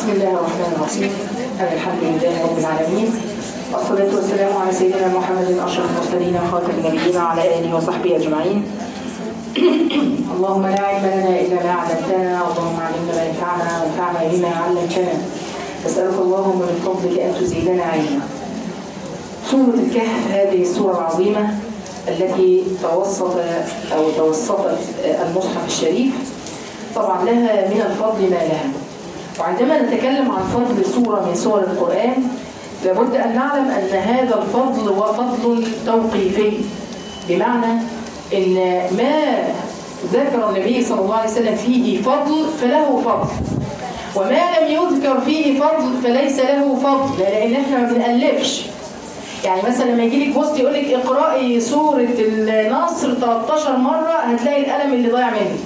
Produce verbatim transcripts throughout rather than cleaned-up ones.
بسم الله الرحمن الرحيم. الحمد لله رب العالمين، والصلاة والسلام على سيدنا محمد أشرف المرسلين خاتم النبيين وعلى آله وصحبه أجمعين. اللهم لا علم لنا إلا ما علمتنا، اللهم علمنا ما ينفعنا وانفعنا بما علمتنا. أسألك اللهم من فضلك أن تزيدنا علما. سورة الكهف هذه السورة العظيمة التي توسط أو توسطت المصحف الشريف، طبعا لها من الفضل ما لها. وعندما نتكلم عن فضل سورة من سور القرآن لابد أن نعلم أن هذا الفضل هو فضل توقيفي، بمعنى أن ما ذكر النبي صلى الله عليه وسلم فيه فضل فله فضل، وما لم يذكر فيه فضل فليس له فضل، لأن احنا ما بنألفش. يعني مثلا لما يجي لك بوست يقول لك اقرأي سورة النصر ثلاثتاشر مرة هتلاقي القلم اللي ضايع منك،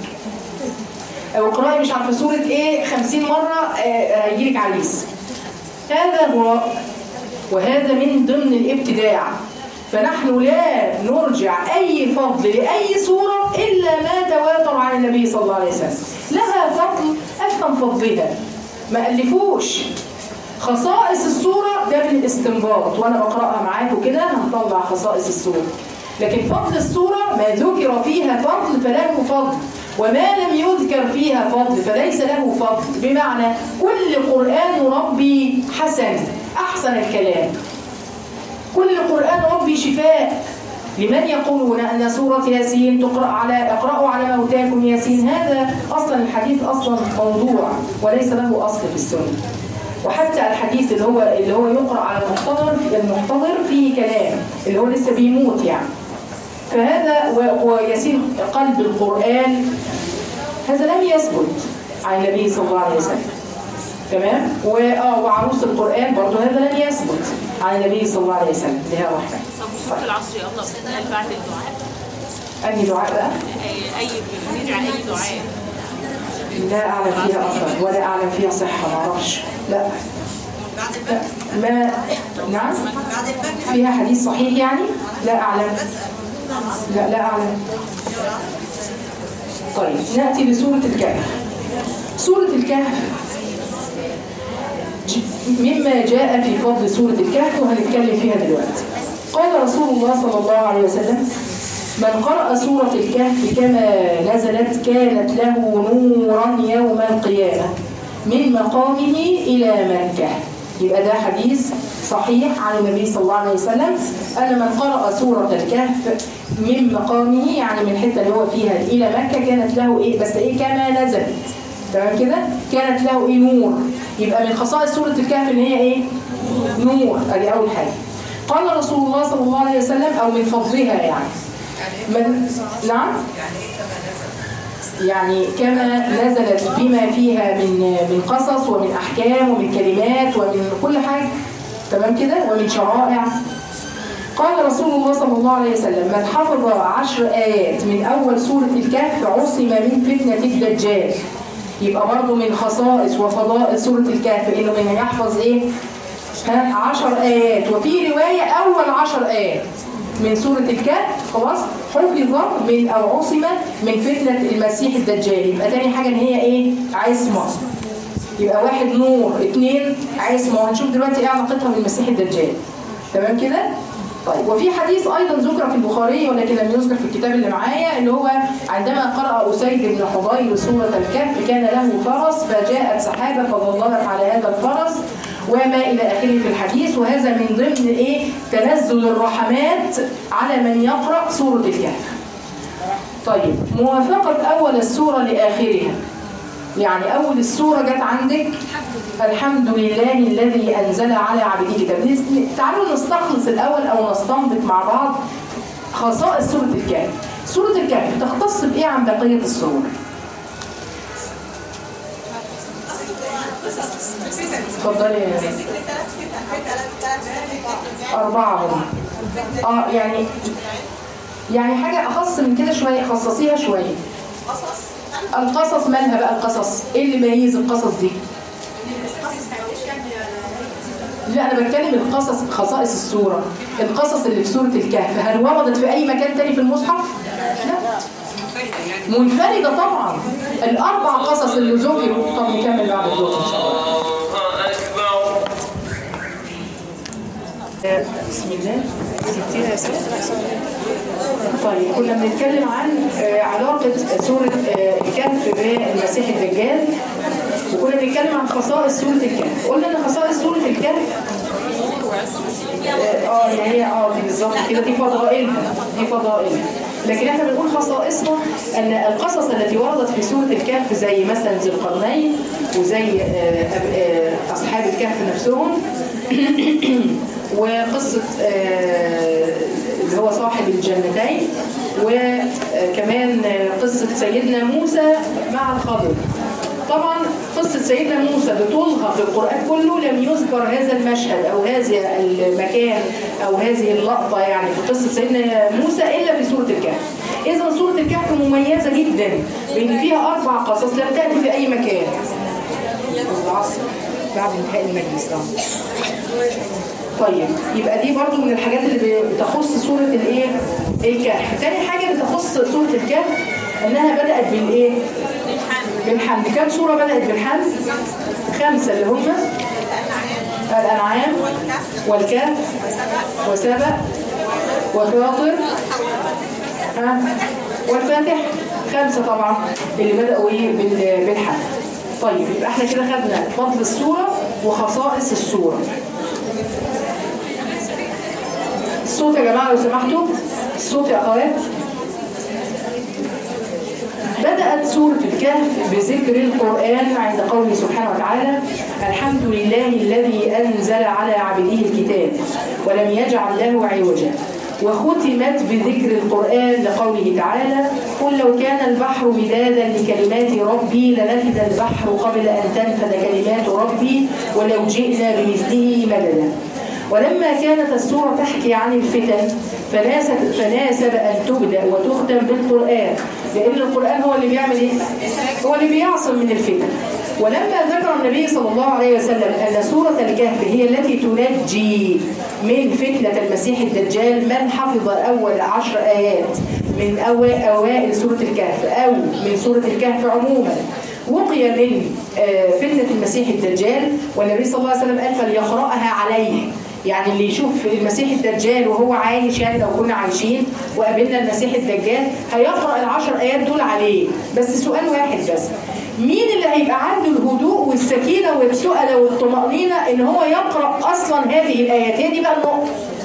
او اقرأي مش عارفه سورة ايه خمسين مرة هيجي لك عريس. هذا هراء، وهذا من ضمن الابتداع. فنحن لا نرجع أي فضل لأي سورة إلا ما تواتر عن النبي صلى الله عليه وسلم. لها فضل أفهم فضلها، ما ألفوش. خصائص السورة ده بالاستنباط، وأنا بقرأها معاكم كده هنطلع خصائص السورة. لكن فضل السورة ما ذكر فيها فضل فله فضل، وما لم يذكر فيها فضل فليس له فضل. بمعنى كل قرآن ربي حسن، أحسن الكلام. كل قرآن ربي شفاء. لمن يقولون أن سورة ياسين تقرأ على اقرأوا على موتاكم ياسين، هذا أصلا الحديث أصلا موضوع وليس له أصل في السنة. وحتى الحديث اللي هو اللي هو يقرأ على المحتضر المحتضر فيه كلام، اللي هو لسه بيموت يعني. فهذا وياسين قلب القرآن، هذا لم يثبت عن النبي صلى الله عليه وسلم. تمام؟ واه وعروس القرآن برضه هذا لم يثبت عن النبي صلى الله عليه وسلم. لها رحمة. طب سورة العصر يا الله هل بعد الدعاء؟ أي دعاء بقى؟ أي ندعي أي دعاء؟ لا أعلم فيها أصلا ولا أعلم فيها صحة، ما أعرفش. لا. لا. ما نعم؟ فيها حديث صحيح يعني؟ لا أعلم. لا لا أعلم. طيب نأتي لسورة الكهف. سورة الكهف مما جاء في فضل سورة الكهف وهنتكلم فيها دلوقتي. قال رسول الله صلى الله عليه وسلم: من قرأ سورة الكهف كما نزلت كانت له نورا يوم القيامة من مقامه إلى مكة. يبقى ده حديث صحيح عن النبي صلى الله عليه وسلم أن من قرأ سورة الكهف من مقامه، يعني من الحتة اللي هو فيها إلى مكة، كانت له إيه؟ بس إيه؟ كما نزلت. تمام كده؟ كانت له إيه؟ نور. يبقى من خصائص سورة الكهف إن هي إيه؟ نور. أدي أول حاجة. قال رسول الله صلى الله عليه وسلم، أو من فضلها يعني. من نعم؟ يعني كما نزلت بما فيها من من قصص ومن أحكام ومن كلمات ومن كل حاجة. تمام كده؟ ومن شرائع. قال رسول الله صلى الله عليه وسلم: من حفظ عشر آيات من أول سورة الكهف عصم من فتنة الدجال. يبقى برضه من خصائص وفضائل سورة الكهف إنه من يحفظ إيه؟ ها؟ عشر آيات، وفي رواية أول عشر آيات من سورة الكهف خلاص حفظ من أو عصم من فتنة المسيح الدجال. يبقى تاني حاجة إن هي إيه؟ عصمة. يبقى واحد نور، اثنين عصمة، وهنشوف دلوقتي إيه علاقتها بالمسيح الدجال. تمام كده؟ طيب وفي حديث أيضا ذكر في البخاري ولكن لم يذكر في الكتاب اللي معايا، اللي هو عندما قرأ أسيد بن حضير سورة الكهف كان له فرس فجاءت سحابة فظللت على هذا الفرس وما إلى آخره في الحديث. وهذا من ضمن إيه؟ تنزل الرحمات على من يقرأ سورة الكهف. طيب موافقة أول السورة لآخرها، يعني أول السورة جت عندك الحمد لله الذي أنزل على عبده كتاب. تعالوا نستخلص الأول أو نستنبط مع بعض خصائص سورة الكهف. سورة الكهف تختص بإيه عن بقية السور؟ اتفضلي يا ناس. أربعة هم. آه يعني يعني حاجة أخص من كده شوية، خصصيها شوية. القصص مالها بقى؟ القصص ايه اللي يميز القصص دي؟ لا انا بتكلم القصص خصائص السوره. القصص اللي في سوره الكهف هل وردت في اي مكان تاني في المصحف؟ لا منفرده طبعا. الاربع قصص اللي ذكروا. طب نكمل بعد الدور ان شاء الله. بسم الله. طيب كنا بنتكلم عن علاقة سورة الكهف بالمسيح الدجال، وكنا بنتكلم عن خصائص سورة الكهف. قلنا ان خصائص سورة الكهف اه يعني هي اه دي بالظبط كده، دي فضائلها دي فضائلها لكن احنا بنقول خصائصها ان القصص التي وردت في سورة الكهف زي مثلا ذي القرنين وزي اصحاب الكهف نفسهم وقصة اللي هو صاحب الجنتين، وكمان قصة سيدنا موسى مع الخضر. طبعا قصة سيدنا موسى بطولها في القرآن كله لم يذكر هذا المشهد أو هذا المكان أو هذه اللقطة يعني في قصة سيدنا موسى إلا في سورة الكهف. إذا سورة الكهف مميزة جدا بأن فيها أربع قصص لم تأتي في أي مكان. العصر بعد انتهاء المجلس. طيب يبقى دي برضو من الحاجات اللي بتخص سورة الايه الكهف. تاني حاجة بتخص سورة الكهف انها بدأت بالايه بالحمد. كم سورة بدأت بالحمد؟ خمسة اللي هم الأنعام والكهف وسبأ وفاطر ها والفاتح. خمسة طبعا اللي بدأوا ايه بالحمد. طيب يبقى احنا كده خدنا فضل السورة وخصائص السورة. الصوت يا جماعة لو سمحتوا، الصوت يا أخوات. بدأت سورة الكهف بذكر القرآن عند قوله سبحانه وتعالى: الحمد لله الذي أنزل على عبده الكتاب ولم يجعل له عوجا. وختمت بذكر القرآن لقوله تعالى: قل لو كان البحر مدادا لكلمات ربي لنفد البحر قبل أن تنفد كلمات ربي ولو جئنا بمثله مددا. ولما كانت السورة تحكي عن الفتن فناسب أن تبدأ وتختم بالقرآن، لأن القرآن هو اللي بيعمل إيه؟ هو اللي بيعصم من الفتن. ولما ذكر النبي صلى الله عليه وسلم أن سورة الكهف هي التي تنجي من فتنة المسيح الدجال من حفظ أول عشر آيات من أوائل سورة الكهف أو من سورة الكهف عموما وقي من فتنة المسيح الدجال. والنبي صلى الله عليه وسلم قال فليقرأها عليه، يعني اللي يشوف المسيح الدجال وهو عايش، يعني لو كنا عايشين وقابلنا المسيح الدجال هيقرأ العشر آيات دول عليه. بس سؤال واحد بس، مين اللي هيبقى عنده الهدوء والسكينة والسؤال والطمأنينة ان هو يقرأ اصلا هذه الآيات؟ هي دي بقى النقطة،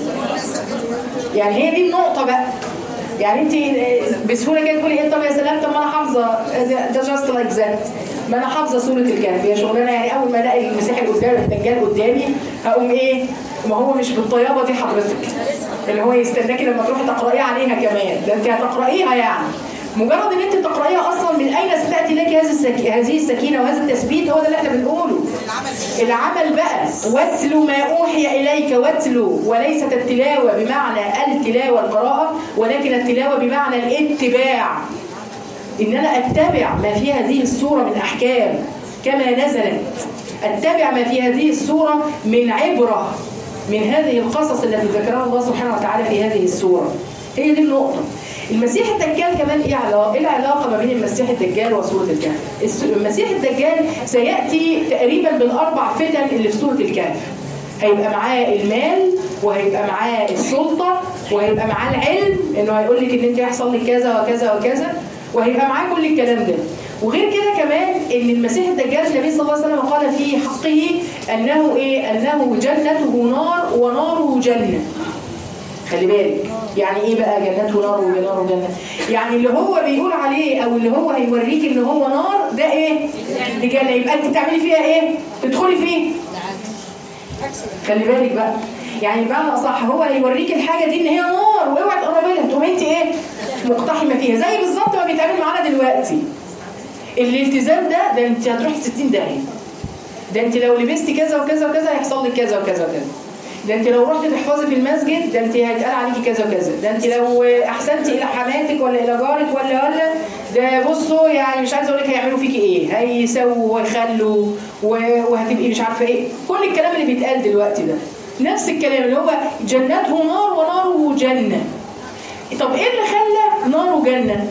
يعني هي دي النقطة بقى. يعني انت بسهولة كده تقولي ايه طب يا سلام، طب ما انا حافظة ده جاست لايك ذات، ما انا حافظة سورة الكهف يا شغلانة. يعني اول ما الاقي المسيح القدام الدجال قدامي هقوم ايه؟ ما هو مش بالطيابة دي حضرتك اللي هو يستناكي لما تروحي تقرأيها عليها كمان، ده انت هتقرأيها يعني مجرد ان انت تقرأيها اصلا من اين ستأتي لك هذه السك... هذه السكينة وهذا التثبيت؟ هو ده اللي احنا بنقوله. العمل بقى، واتلو ما اوحي اليك، واتلو وليست التلاوة بمعنى التلاوة القراءة، ولكن التلاوة بمعنى الاتباع، ان انا اتبع ما في هذه السورة من احكام كما نزلت، اتبع ما في هذه السورة من عبرة من هذه القصص التي ذكرها الله سبحانه وتعالى في هذه السورة. هي دي النقطة. المسيح الدجال كمان ايه علاقة؟ ايه العلاقة ما بين المسيح الدجال وسورة الكهف؟ المسيح الدجال سيأتي تقريبا بالأربع فتن اللي في سورة الكهف. هيبقى معاه المال، وهيبقى معاه السلطة، وهيبقى معاه العلم انه هيقول لك ان انت هيحصل لك كذا وكذا وكذا، وهيبقى معاه كل الكلام ده. وغير كده كمان ان المسيح الدجال النبي صلى الله عليه وسلم قال في حقه انه ايه؟ انه جنته نار وناره جنة. خلي بالك يعني ايه بقى جنته نار وناره جنة؟ يعني اللي هو بيقول عليه او اللي هو هيوريك ان هو نار ده ايه؟ دي جنة. يبقى انت تعملي فيها ايه؟ تدخلي فيه. خلي بالك بقى، يعني بمعنى اصح هو هيوريك الحاجه دي ان هي نار واوعي تقربي لها، تقوم انت ايه؟ مقتحمه فيها. زي بالظبط ما بيتعمل معانا دلوقتي الالتزام ده، ده انت هتروحي ستين داهيه، ده انت لو لبستي كذا وكذا وكذا هيحصل لك كذا وكذا وكذا، ده انت لو رحتي تحفظي في المسجد ده انت هيتقال عليكي كذا وكذا، ده انت لو احسنتي الى حماتك ولا الى جارك ولا ولا ده بصوا يعني مش عايزه اقول لك هيعملوا فيكي ايه، هيسووا ويخلوا وهتبقي مش عارفه ايه، كل الكلام اللي بيتقال دلوقتي ده نفس الكلام اللي هو جنته نار وناره جنه. طب ايه اللي خلى ناره جنه؟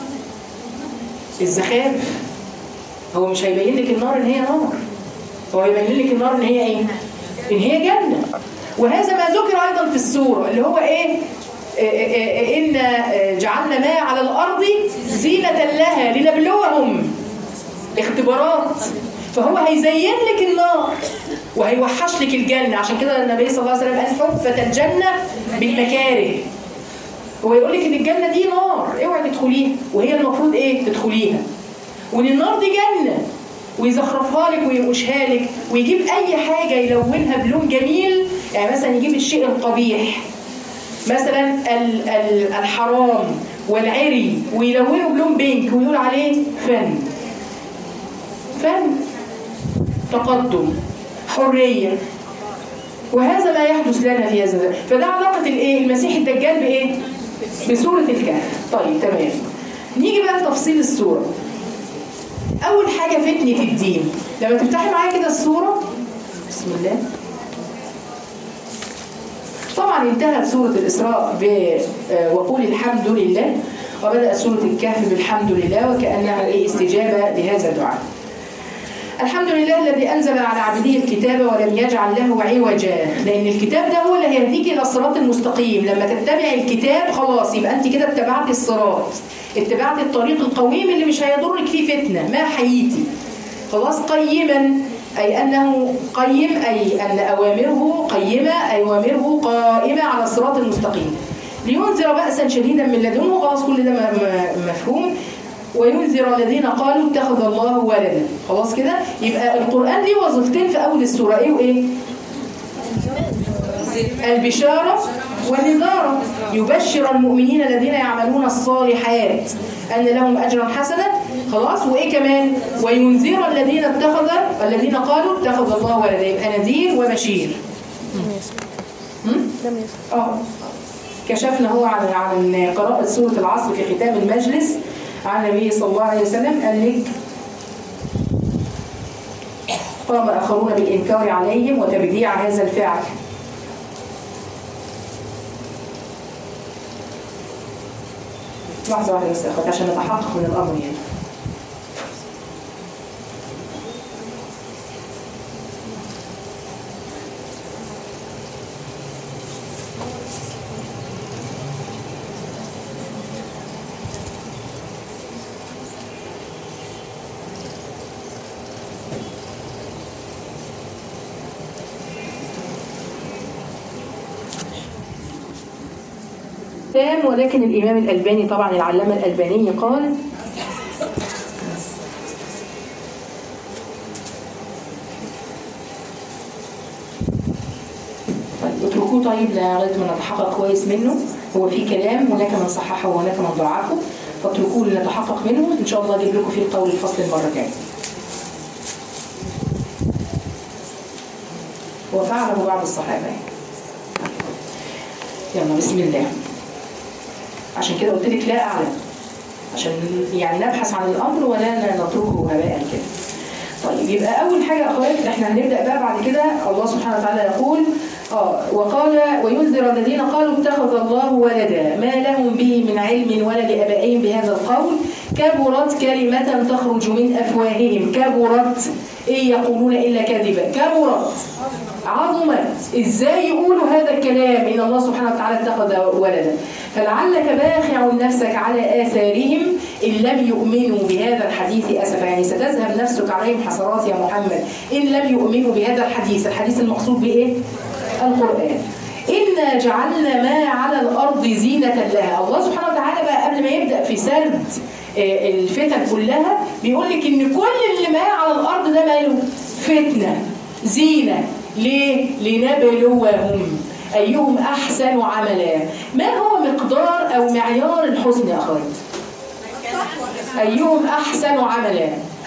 الزخارف. هو مش هيبين لك النار ان هي نار، هو هيبين لك النار ان هي ايه؟ ان هي جنه. وهذا ما ذكر أيضا في السورة اللي هو إيه؟ إن جعلنا ما على الأرض زينة لها لنبلوهم، اختبارات. فهو هيزين لك النار وهيوحش لك الجنة. عشان كده النبي صلى الله عليه وسلم قال حفت الجنة بالمكاره. هو يقول لك ان الجنة دي نار اوعي تدخليها، وهي المفروض ايه؟ تدخليها. وان النار دي جنة ويزخرفها لك وينقشها لك ويجيب اي حاجة يلونها بلون جميل. يعني مثلا يجيب الشيء القبيح مثلا الحرام والعري ويلونه بلون بينك ويقول عليه فن. فن، تقدم، حرية. وهذا ما يحدث لنا في هذا. فده علاقة الايه؟ المسيح الدجال بايه؟ بسورة الكهف. طيب تمام. نيجي بقى لتفصيل السورة. أول حاجة فتنة الدين. لما تفتحي معايا كده السورة، بسم الله. طبعا انتهت سورة الإسراء ب وقول الحمد لله، وبدأت سورة الكهف بالحمد لله وكأنها ايه؟ استجابة لهذا الدعاء. الحمد لله الذي أنزل على عبده الكتاب ولم يجعل له عوجا، لأن الكتاب ده هو اللي هيهديك إلى الصراط المستقيم. لما تتبعي الكتاب خلاص يبقى أنت كده اتبعتي الصراط، اتبعتي الطريق القويم اللي مش هيضرك فيه فتنة ما حييتي. خلاص. قيما أي أنه قيم، أي أن أوامره قيمة، أي أوامره قائمة على الصراط المستقيم. لينذر بأسا شديدا من لدنه، خلاص كل ده مفهوم. وينذر الذين قالوا اتخذ الله ولدا. خلاص كده. يبقى القرآن ليه وظيفتين في أول السورة، إيه وإيه؟ البشارة والنذارة. يبشر المؤمنين الذين يعملون الصالحات أن لهم أجرا حسنا. خلاص. وإيه كمان؟ وينذر الذين اتخذ الذين قالوا اتخذ الله ولدا. يبقى نذير وبشير. اه كشفنا هو عن عن قراءة سورة العصر في ختام المجلس عن النبي صلى الله عليه وسلم. قال لك قام آخرون بالإنكار عليهم وتبديع هذا الفعل. لحظة واحدة بس أخوات عشان نتحقق من الأمر يعني. ولكن الإمام الألباني طبعا العلامة الألباني قال طيب اتركوه طيب لغاية ما نتحقق كويس منه. هو في كلام هناك من صححه وهناك من ضعفه، فاتركوه لنتحقق منه. إن شاء الله أجيب لكم فيه القول الفصل المرة الجاية. وفعله بعض الصحابة. يلا بسم الله. عشان كده قلت لك لا أعلم، عشان يعني نبحث عن الأمر ولا نتركه هباء كده. طيب يبقى أول حاجة أخوات احنا هنبدأ بقى بعد كده. الله سبحانه وتعالى يقول اه وقال وينذر الذين قالوا اتخذ الله ولدا ما لهم به من علم ولا لآبائهم بهذا القول كبرت كلمة تخرج من أفواههم. كبرت إيه يقولون إلا كذبا. كبرت عظمت. إزاي يقولوا هذا الكلام إن الله سبحانه وتعالى اتخذ ولدا؟ فلعلك باخع نفسك على آثارهم إن لم يؤمنوا بهذا الحديث أسفا. يعني ستذهب نفسك عليهم حسرات يا محمد إن لم يؤمنوا بهذا الحديث. الحديث المقصود بإيه؟ القرآن. إنا جعلنا ما على الأرض زينة لها. الله سبحانه وتعالى بقى قبل ما يبدأ في سرد الفتن كلها بيقول لك إن كل اللي ما على الأرض ده ماله؟ فتنة، زينة. ليه؟ لنبلوهم أيهم أحسن عملا. ما هو مقدار أو معيار الحسن يا أخوات؟ أيهم أحسن عملا.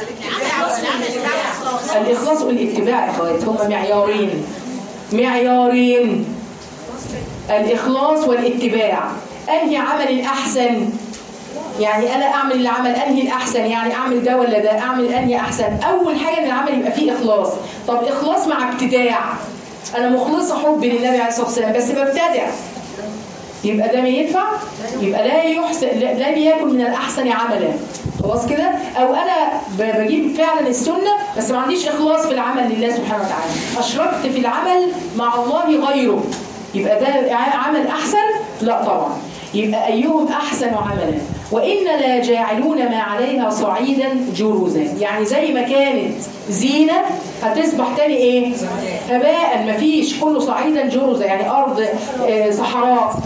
الإخلاص والاتباع يا أخوات هما معيارين. معيارين الإخلاص والاتباع. أنهي عمل الأحسن؟ يعني أنا أعمل العمل أنهي الأحسن، يعني أعمل ده ولا ده، أعمل أنهي أحسن. أول حاجة إن العمل يبقى فيه إخلاص. طب إخلاص مع ابتداع. أنا مخلصة حب للنبي عليه الصلاة والسلام بس ببتدع. يبقى ده ما ينفع، يبقى لا يحسن، لا بياكل من الأحسن عملا. خلاص كده؟ أو أنا بجيب فعلا السنة بس ما عنديش إخلاص في العمل لله سبحانه وتعالى، أشركت في العمل مع الله غيره، يبقى ده عمل أحسن؟ لا طبعا. يبقى أيهم أحسن عملا وإن لا جاعلون ما عليها صعيدا جرزا، يعني زي ما كانت زينة هتصبح تاني إيه؟ هباء، مفيش، كله صعيدا جرزا، يعني أرض صحراء.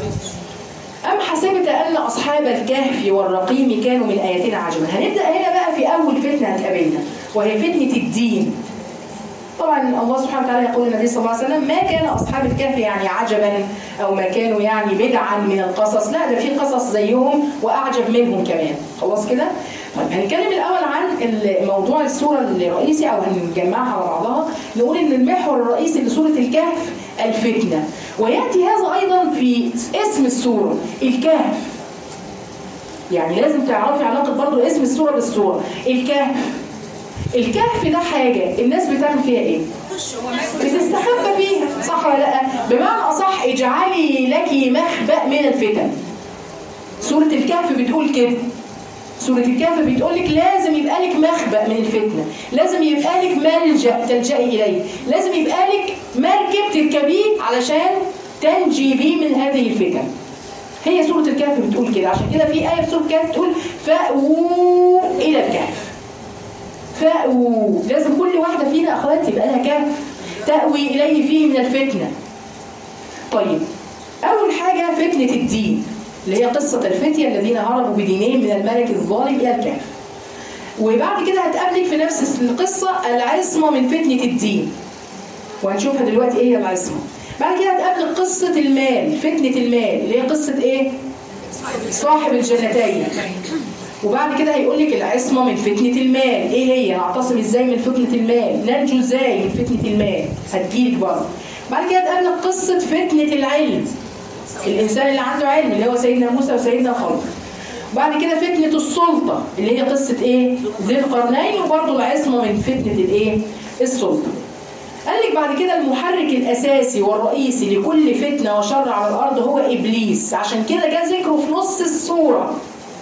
أم حسبت أن أصحاب الكهف والرقيم كانوا من آياتنا عجبا. هنبدأ هنا بقى في أول فتنة هتقابلنا وهي فتنة الدين. طبعا الله سبحانه وتعالى يقول للنبي صلى الله عليه وسلم ما كان أصحاب الكهف يعني عجبا أو ما كانوا يعني بدعا من القصص، لا ده في قصص زيهم وأعجب منهم كمان. خلاص كده؟ طيب هنتكلم الأول عن موضوع السورة الرئيسي أو هنجمعها على بعضها. نقول إن المحور الرئيسي لسورة الكهف الفتنة، ويأتي هذا أيضا في اسم السورة الكهف. يعني لازم تعرفي علاقة برضو اسم السورة بالسورة الكهف. الكهف ده حاجة الناس بتعمل فيها ايه؟ بتستخبى فيها، صح ولا لا؟ بمعنى أصح اجعلي لك مخبأ من الفتن. سورة الكهف بتقول كده. سورة الكهف بتقول لك لازم يبقى لك مخبأ من الفتنة، لازم يبقى لك ملجأ تلجئي إليه، لازم يبقى لك مركب تركبيه علشان تنجي بيه من هذه الفتن. هي سورة الكهف بتقول كده. عشان كده في آية في سورة الكهف تقول فأووا إلى الكهف. فأووا، لازم كل واحدة فينا أخوات يبقى لها كهف تأوي إليه فيه من الفتنة. طيب أول حاجة فتنة الدين اللي هي قصة الفتية الذين هربوا بدينهم من الملك الظالم إلى الكهف. وبعد كده هتقابلك في نفس القصة العصمة من فتنة الدين، وهنشوفها دلوقتي إيه هي العصمة. بعد كده هتقابلك قصة المال، فتنة المال اللي هي قصة إيه؟ صاحب الجنتين. وبعد كده هيقول لك العصمة من فتنة المال إيه هي؟ نعتصم إزاي من فتنة المال؟ ننجو إزاي من فتنة المال؟ هتجيلك برضه. بعد كده هتقابلك قصة فتنة العلم، الإنسان اللي عنده علم اللي هو سيدنا موسى وسيدنا الخضر. وبعد كده فتنة السلطة اللي هي قصة إيه؟ ذي القرنين، وبرضه العصمة من فتنة الإيه؟ السلطة. قال لك بعد كده المحرك الأساسي والرئيسي لكل فتنة وشر على الأرض هو إبليس. عشان كده جاء ذكره في نص السورة.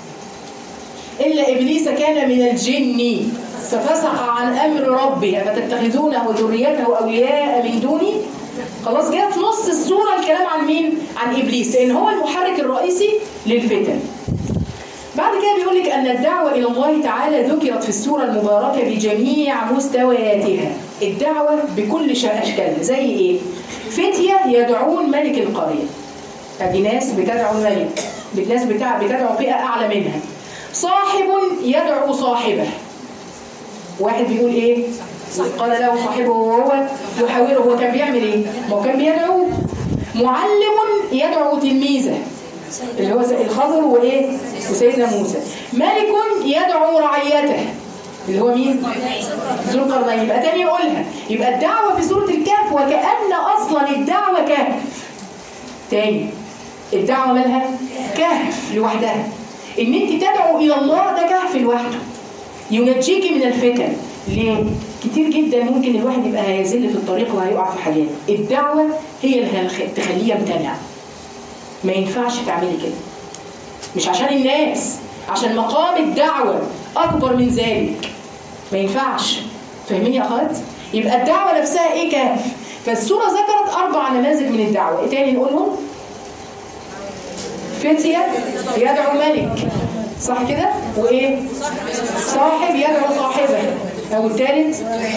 إلا إبليس كان من الجن ففسق عن أمر ربه أفتتخذونه وذريته أولياء من دوني. خلاص جاء في نص السورة الكلام عن مين؟ عن إبليس، لأن هو المحرك الرئيسي للفتن. بعد كده بيقول لك أن الدعوة إلى الله تعالى ذكرت في السورة المباركة بجميع مستوياتها. الدعوة بكل أشكالها زي إيه؟ فتية يدعون ملك القرية، أدي ناس بتدعو الملك، ناس بتدعو فئة أعلى منها. صاحب يدعو صاحبه، واحد بيقول إيه؟ قال له صاحبه وهو يحاوره، هو كان بيعمل إيه؟ ما هو كان بيدعو. معلم يدعو تلميذه اللي هو الخضر وإيه؟ وسيدنا موسى. ملك يدعو رعيته اللي هو مين؟ ذو القرنين. يبقى تاني يقولها، يبقى الدعوة في سورة الكهف وكأن أصلا الدعوة كهف. تاني الدعوة مالها؟ كهف لوحدها. إن أنت تدعو إلى الله ده كهف لوحده ينجيكي من الفتن. ليه؟ كتير جدا ممكن الواحد يبقى هيزل في الطريق وهيقع في حاجات. الدعوة هي اللي تخليه يمتنع. ما ينفعش تعملي كده، مش عشان الناس، عشان مقام الدعوة أكبر من ذلك. ما ينفعش. فاهمين يا أخوات؟ يبقى الدعوة نفسها إيه؟ كهف. فالسورة ذكرت أربع نماذج من الدعوة. إيه تاني نقولهم؟ فتية يدعو ملك، صح كده؟ وإيه؟ صاحب يدعو صاحبه، أو الثالث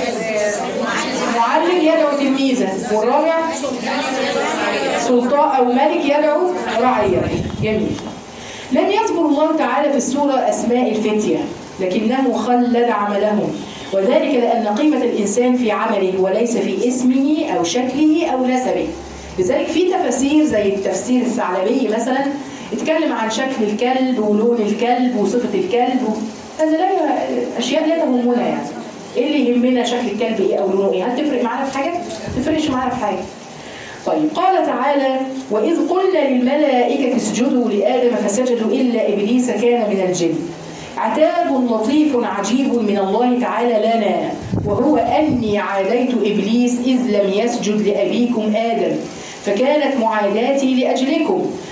معلم يدعو تلميذه، والرابع سلطان أو ملك يدعو رعية. جميل. لم يذكر الله تعالى في السورة أسماء الفتية، لكنه خلد عملهم، وذلك لأن قيمة الإنسان في عمله وليس في اسمه أو شكله أو نسبه. لذلك في تفاسير زي التفسير الثعلبي مثلا اتكلم عن شكل الكلب ولون الكلب وصفة الكلب و... هذا لا أشياء لا تهمنا. يعني إيه اللي يهمنا شكل الكلب إيه أو لونه إيه؟ هل تفرق معنا في حاجة؟ ما تفرقش معنا في حاجة. طيب قال تعالى وإذ قلنا للملائكة اسجدوا لآدم فسجدوا إلا إبليس كان من الجن. عتاب لطيف عجيب من الله تعالى لنا، وهو أني عاديت إبليس إذ لم يسجد لأبيكم آدم، فكانت معاداتي لأجلكم،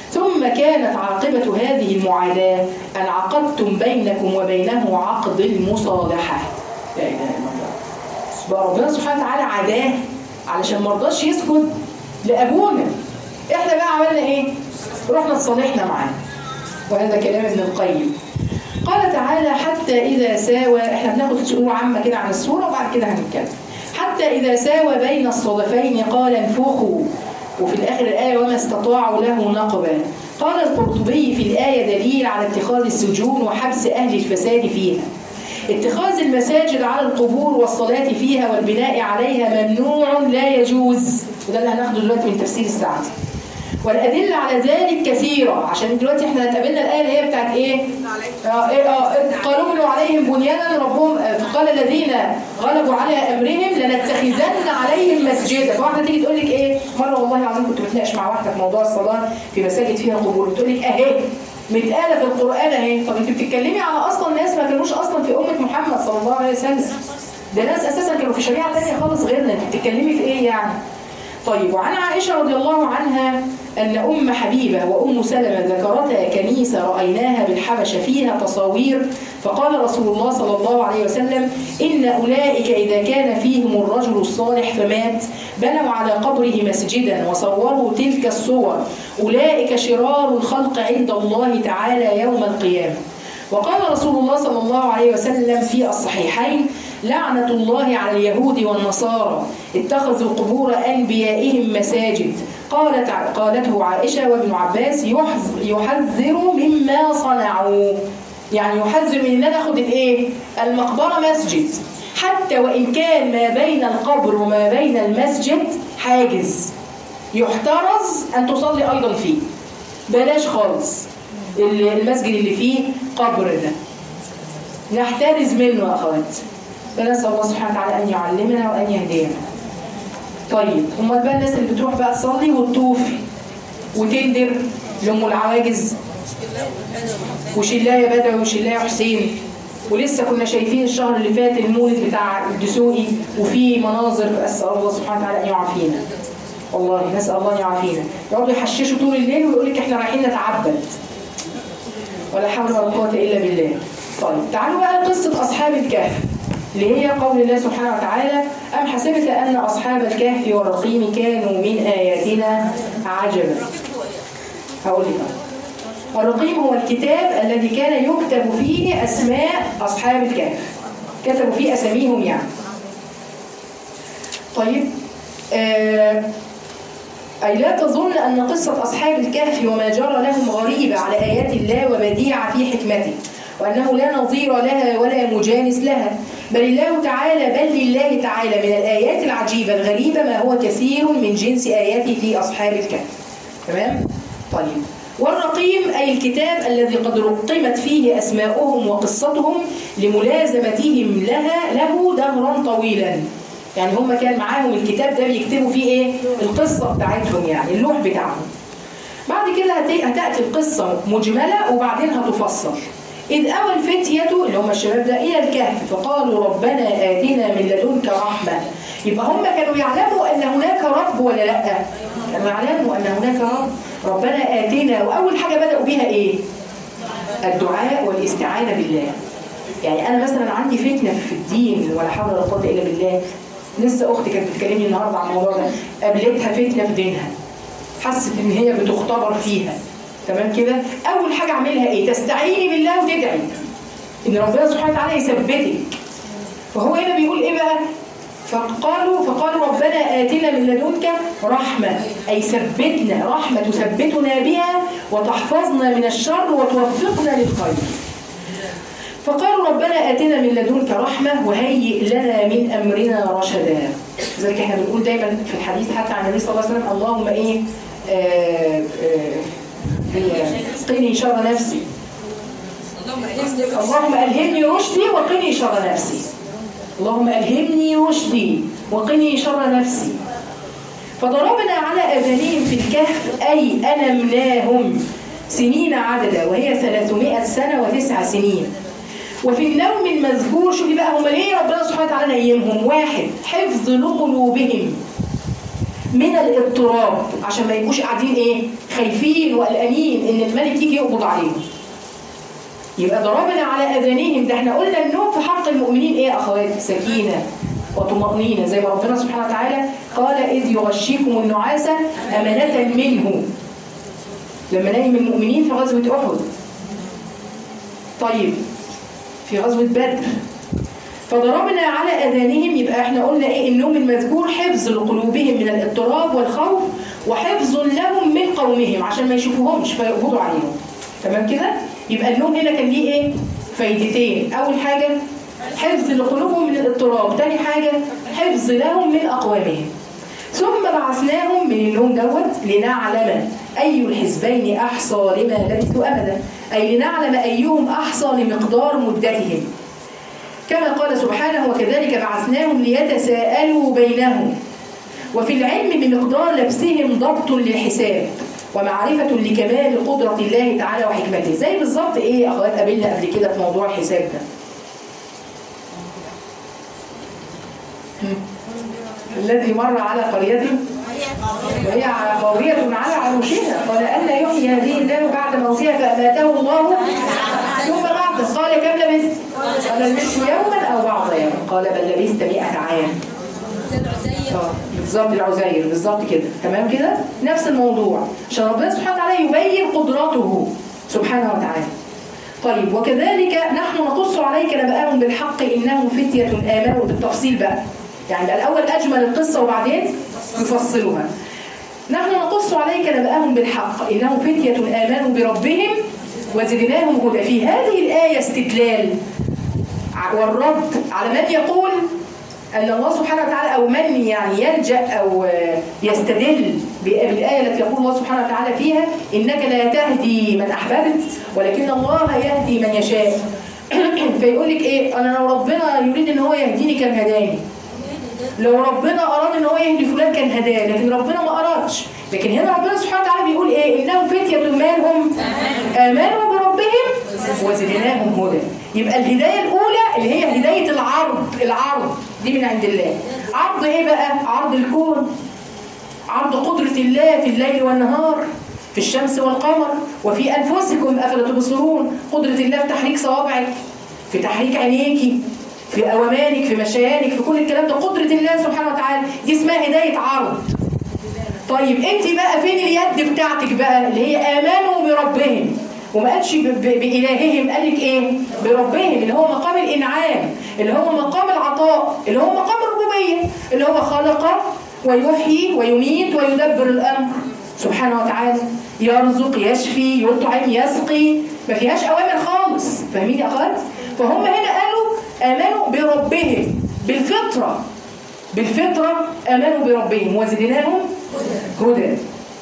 ثم كانت عاقبة هذه المعاداة أن عقدتم بينكم وبينه عقد المصالحة. لا إله إلا الله. بقى ربنا سبحانه وتعالى عداه علشان ما رضاش يسجد لأبونا. إحنا بقى عملنا إيه؟ رحنا تصالحنا معاه. وهذا كلام ابن القيم. قال تعالى حتى إذا ساوى، إحنا بناخد سورة عامة كده عن السورة وبعد كده هنتكلم. حتى إذا ساوى بين الصدفين قال انفخوا، وفي الآخر الآية وما استطاعوا له نقبا. قال القرطبي في الآية دليل على اتخاذ السجون وحبس أهل الفساد فيها. اتخاذ المساجد على القبور والصلاة فيها والبناء عليها ممنوع لا يجوز، وده اللي هناخده دلوقتي من تفسير السعدي. والأدلة على ذلك كثيرة، عشان دلوقتي احنا هتقابلنا الآية اللي هي بتاعت ايه؟ اه ايه اه قالوا ابنوا عليهم بنيانا ربهم، فقال الذين غلبوا على أمرهم لنتخذن عليهم مسجدا. فواحدة تيجي تقول لك ايه؟ مرة والله العظيم كنت بتناقش مع واحدة في موضوع الصلاة في مساجد فيها قبور، بتقول لك اهي متقالة في القرآن اهي. طب انت بتتكلمي على أصلا ناس ما كانوش أصلا في أمة محمد صلى الله عليه وسلم، ده ناس أساسا كانوا في شريعة ثانية خالص غيرنا، انت بتتكلمي في ايه يعني؟ طيب، وعن عائشة رضي الله عنها أن أم حبيبة وأم سلمة ذكرتا كنيسة رأيناها بالحبشة فيها تصاوير، فقال رسول الله صلى الله عليه وسلم إن أولئك إذا كان فيهم الرجل الصالح فمات بنوا على قبره مسجدا وصوروا تلك الصور، أولئك شرار الخلق عند الله تعالى يوم القيامة. وقال رسول الله صلى الله عليه وسلم في الصحيحين لعنة الله على اليهود والنصارى اتخذوا قبور أنبيائهم مساجد. قالت قالته عائشة وابن عباس يحذر مما صنعوا، يعني يحذر من أن ناخد الايه؟ المقبرة مسجد، حتى وإن كان ما بين القبر وما بين المسجد حاجز يحترز أن تصلي أيضا فيه، بلاش خالص المسجد اللي فيه قبر ده، نحترز منه يا أخوات. فنسأل الله سبحانه وتعالى أن يعلمنا وأن يهدينا. طيب، امال بقى الناس اللي بتروح بقى تصلي وتطوف وتندر لأم العواجز وشلاية بدوي وشلاية حسين، ولسه كنا شايفين الشهر اللي فات المولد بتاع الدسوقي وفي مناظر، أسأل الله سبحانه وتعالى أن يعافينا. والله نسأل الله أن يعافينا. يقعدوا يحششوا طول الليل ويقول لك احنا رايحين نتعبد، ولا حول ولا قوة إلا بالله. طيب، تعالوا بقى قصة أصحاب الكهف اللي هي قول الله سبحانه وتعالى أم حسبت أن أصحاب الكهف والرقيم كانوا من آياتنا عجبا. هقول لك الرقيم هو الكتاب الذي كان يكتب فيه أسماء أصحاب الكهف، كتبوا فيه أساميهم يعني. طيب، آه أي لا تظن أن قصة أصحاب الكهف وما جرى لهم غريبة على آيات الله وبديعة في حكمته، وأنه لا نظير لها ولا مجانس لها، بل الله تعالى بل لله تعالى من الآيات العجيبة الغريبة ما هو كثير من جنس آياته في أصحاب الكهف. تمام؟ طيب، والرقيم أي الكتاب الذي قد رقمت فيه أسماؤهم وقصتهم لملازمتهم لها له دهرا طويلا. يعني هم كان معاهم الكتاب ده بيكتبوا فيه ايه؟ القصة بتاعتهم، يعني اللوح بتاعهم. بعد كده هتأتي القصة مجملة وبعدين هتفصل. إذ أوى الفتية اللي هم الشباب ده إلى الكهف فقالوا ربنا آتنا من لدنك رحمة. يبقى هم كانوا يعلموا أن هناك رب ولا لأ؟ كانوا يعلموا أن هناك رب. ربنا آتنا، وأول حاجة بدأوا بيها إيه؟ الدعاء والاستعانة بالله. يعني أنا مثلا عندي فتنة في الدين ولا حول ولا قوة إلا بالله. لسه أختي كانت بتكلمني النهارده عن الموضوع ده، قابلتها فتنة في دينها، حست إن هي بتختبر فيها. تمام كده؟ أول حاجة أعملها إيه؟ تستعيني بالله وتدعي إن ربنا سبحانه وتعالى يثبتك. فهو هنا بيقول إيه بقى؟ فقالوا فقالوا ربنا آتنا من لدنك رحمة، أي ثبتنا، رحمة تثبتنا بها وتحفظنا من الشر وتوفقنا للخير. فقالوا ربنا آتنا من لدنك رحمة وهيئ لنا من أمرنا رشدا. لذلك احنا بنقول دايما في الحديث حتى عن النبي صلى الله عليه وسلم اللهم إيه آه آه قني شر نفسي، اللهم ألهمني رشدي وقني شر نفسي، اللهم ألهمني رشدي وقني شر نفسي. فضربنا على أذانهم في الكهف أي أنمناهم سنين عددا، وهي ثلاثمائة سنة وتسع سنين. وفي النوم المذكور، شوفي بقى هم ليه ربنا سبحانه وتعالى نيمهم؟ واحد، حفظ لقلوبهم، من الاضطراب، عشان ما يبقوش قاعدين ايه خايفين وقلقانين ان الملك يجي يقبض عليهم. يبقى ضربنا على اذانهم. ده احنا قلنا النوم في حق المؤمنين ايه يا اخوات؟ سكينه وطمأنينة، زي ما ربنا سبحانه وتعالى قال إذ يغشيكم النعاس أمنة منه لما نايم المؤمنين في غزوة أحد. طيب في غزوة بدر فضربنا على أذانهم. يبقى احنا قلنا ايه؟ النوم المذكور حفظ لقلوبهم من الاضطراب والخوف، وحفظ لهم من قومهم عشان ما يشوفوهمش فيقبضوا عليهم. تمام كده؟ يبقى النوم هنا كان ليه ايه؟ فايدتين. أول حاجة حفظ لقلوبهم من الاضطراب، تاني حاجة حفظ لهم من أقوامهم. ثم بعثناهم من النوم دوت لنعلم أي الحزبين أحصى لما لبثوا أمدا، أي لنعلم أيهم أحصى لمقدار مدتهم. كما قال سبحانه وكذلك بعثناهم ليتساءلوا بينهم. وفي العلم بمقدار لبسهم ضبط للحساب ومعرفة لكمال قدرة الله تعالى وحكمته. زي بالظبط ايه يا اخوات قابلنا قبل كده في موضوع الحساب ده؟ الذي مر على قرية وهي خاوية على عروشها قال ألا يحيي هذه الله بعد موتها فأماته الله ثم بعث قال كم لبثت؟ قال لبثت يوما أو بعض يوم قال بل لبثت مئة عام. بالظبط العزير بالظبط كده. تمام كده؟ نفس الموضوع عشان ربنا سبحانه وتعالى يبين قدرته سبحانه وتعالى. طيب وكذلك نحن نقص عليك نبأهم بالحق إنهم فتية آمنوا. بالتفصيل بقى يعني بقى الأول أجمل القصة وبعدين يفصلها. نحن نقص عليك نبأهم بالحق إنهم فتية آمنوا بربهم وزدناهم هدى. في هذه الآية استدلال والرد على من يقول أن الله سبحانه وتعالى أو من يعني يلجأ أو يستدل بالآية التي يقول الله سبحانه وتعالى فيها إنك لا تهدي من أحببت ولكن الله يهدي من يشاء. فيقول لك إيه؟ أنا لو ربنا يريد إن هو يهديني كان هداني، لو ربنا أراد إن هو يهدي فلان كان هداه، لكن ربنا ما أرادش. لكن هنا ربنا سبحانه وتعالى بيقول إيه؟ إنهم فتية مالهم آمنوا بربهم وزدناهم هدى. يبقى الهداية الأولى اللي هي هداية العرض. العرض دي من عند الله. عرض إيه بقى؟ عرض الكون، عرض قدرة الله في الليل والنهار، في الشمس والقمر، وفي أنفسكم أفلا تبصرون. قدرة الله في تحريك صوابعك، في تحريك عينيكي، في أوامانك، في مشيانك، في كل الكلام ده قدرة الله سبحانه وتعالى. دي اسمها هداية عرض. طيب انت بقى فين اليد بتاعتك بقى اللي هي آمنوا بربهم؟ وما قالش بإلههم، قال لك ايه؟ بربهم، اللي هو مقام الإنعام، اللي هو مقام العطاء، اللي هو مقام الربوبية، اللي هو خلق ويحيي ويميت ويدبر الأمر سبحانه وتعالى، يرزق يشفي يطعم يسقي، ما فيهاش أوامر خالص. فاهمين يا أخوات؟ فهم هنا قالوا آمنوا بربهم بالفطرة، بالفطرة آمنوا بربهم وزدناهم هدى.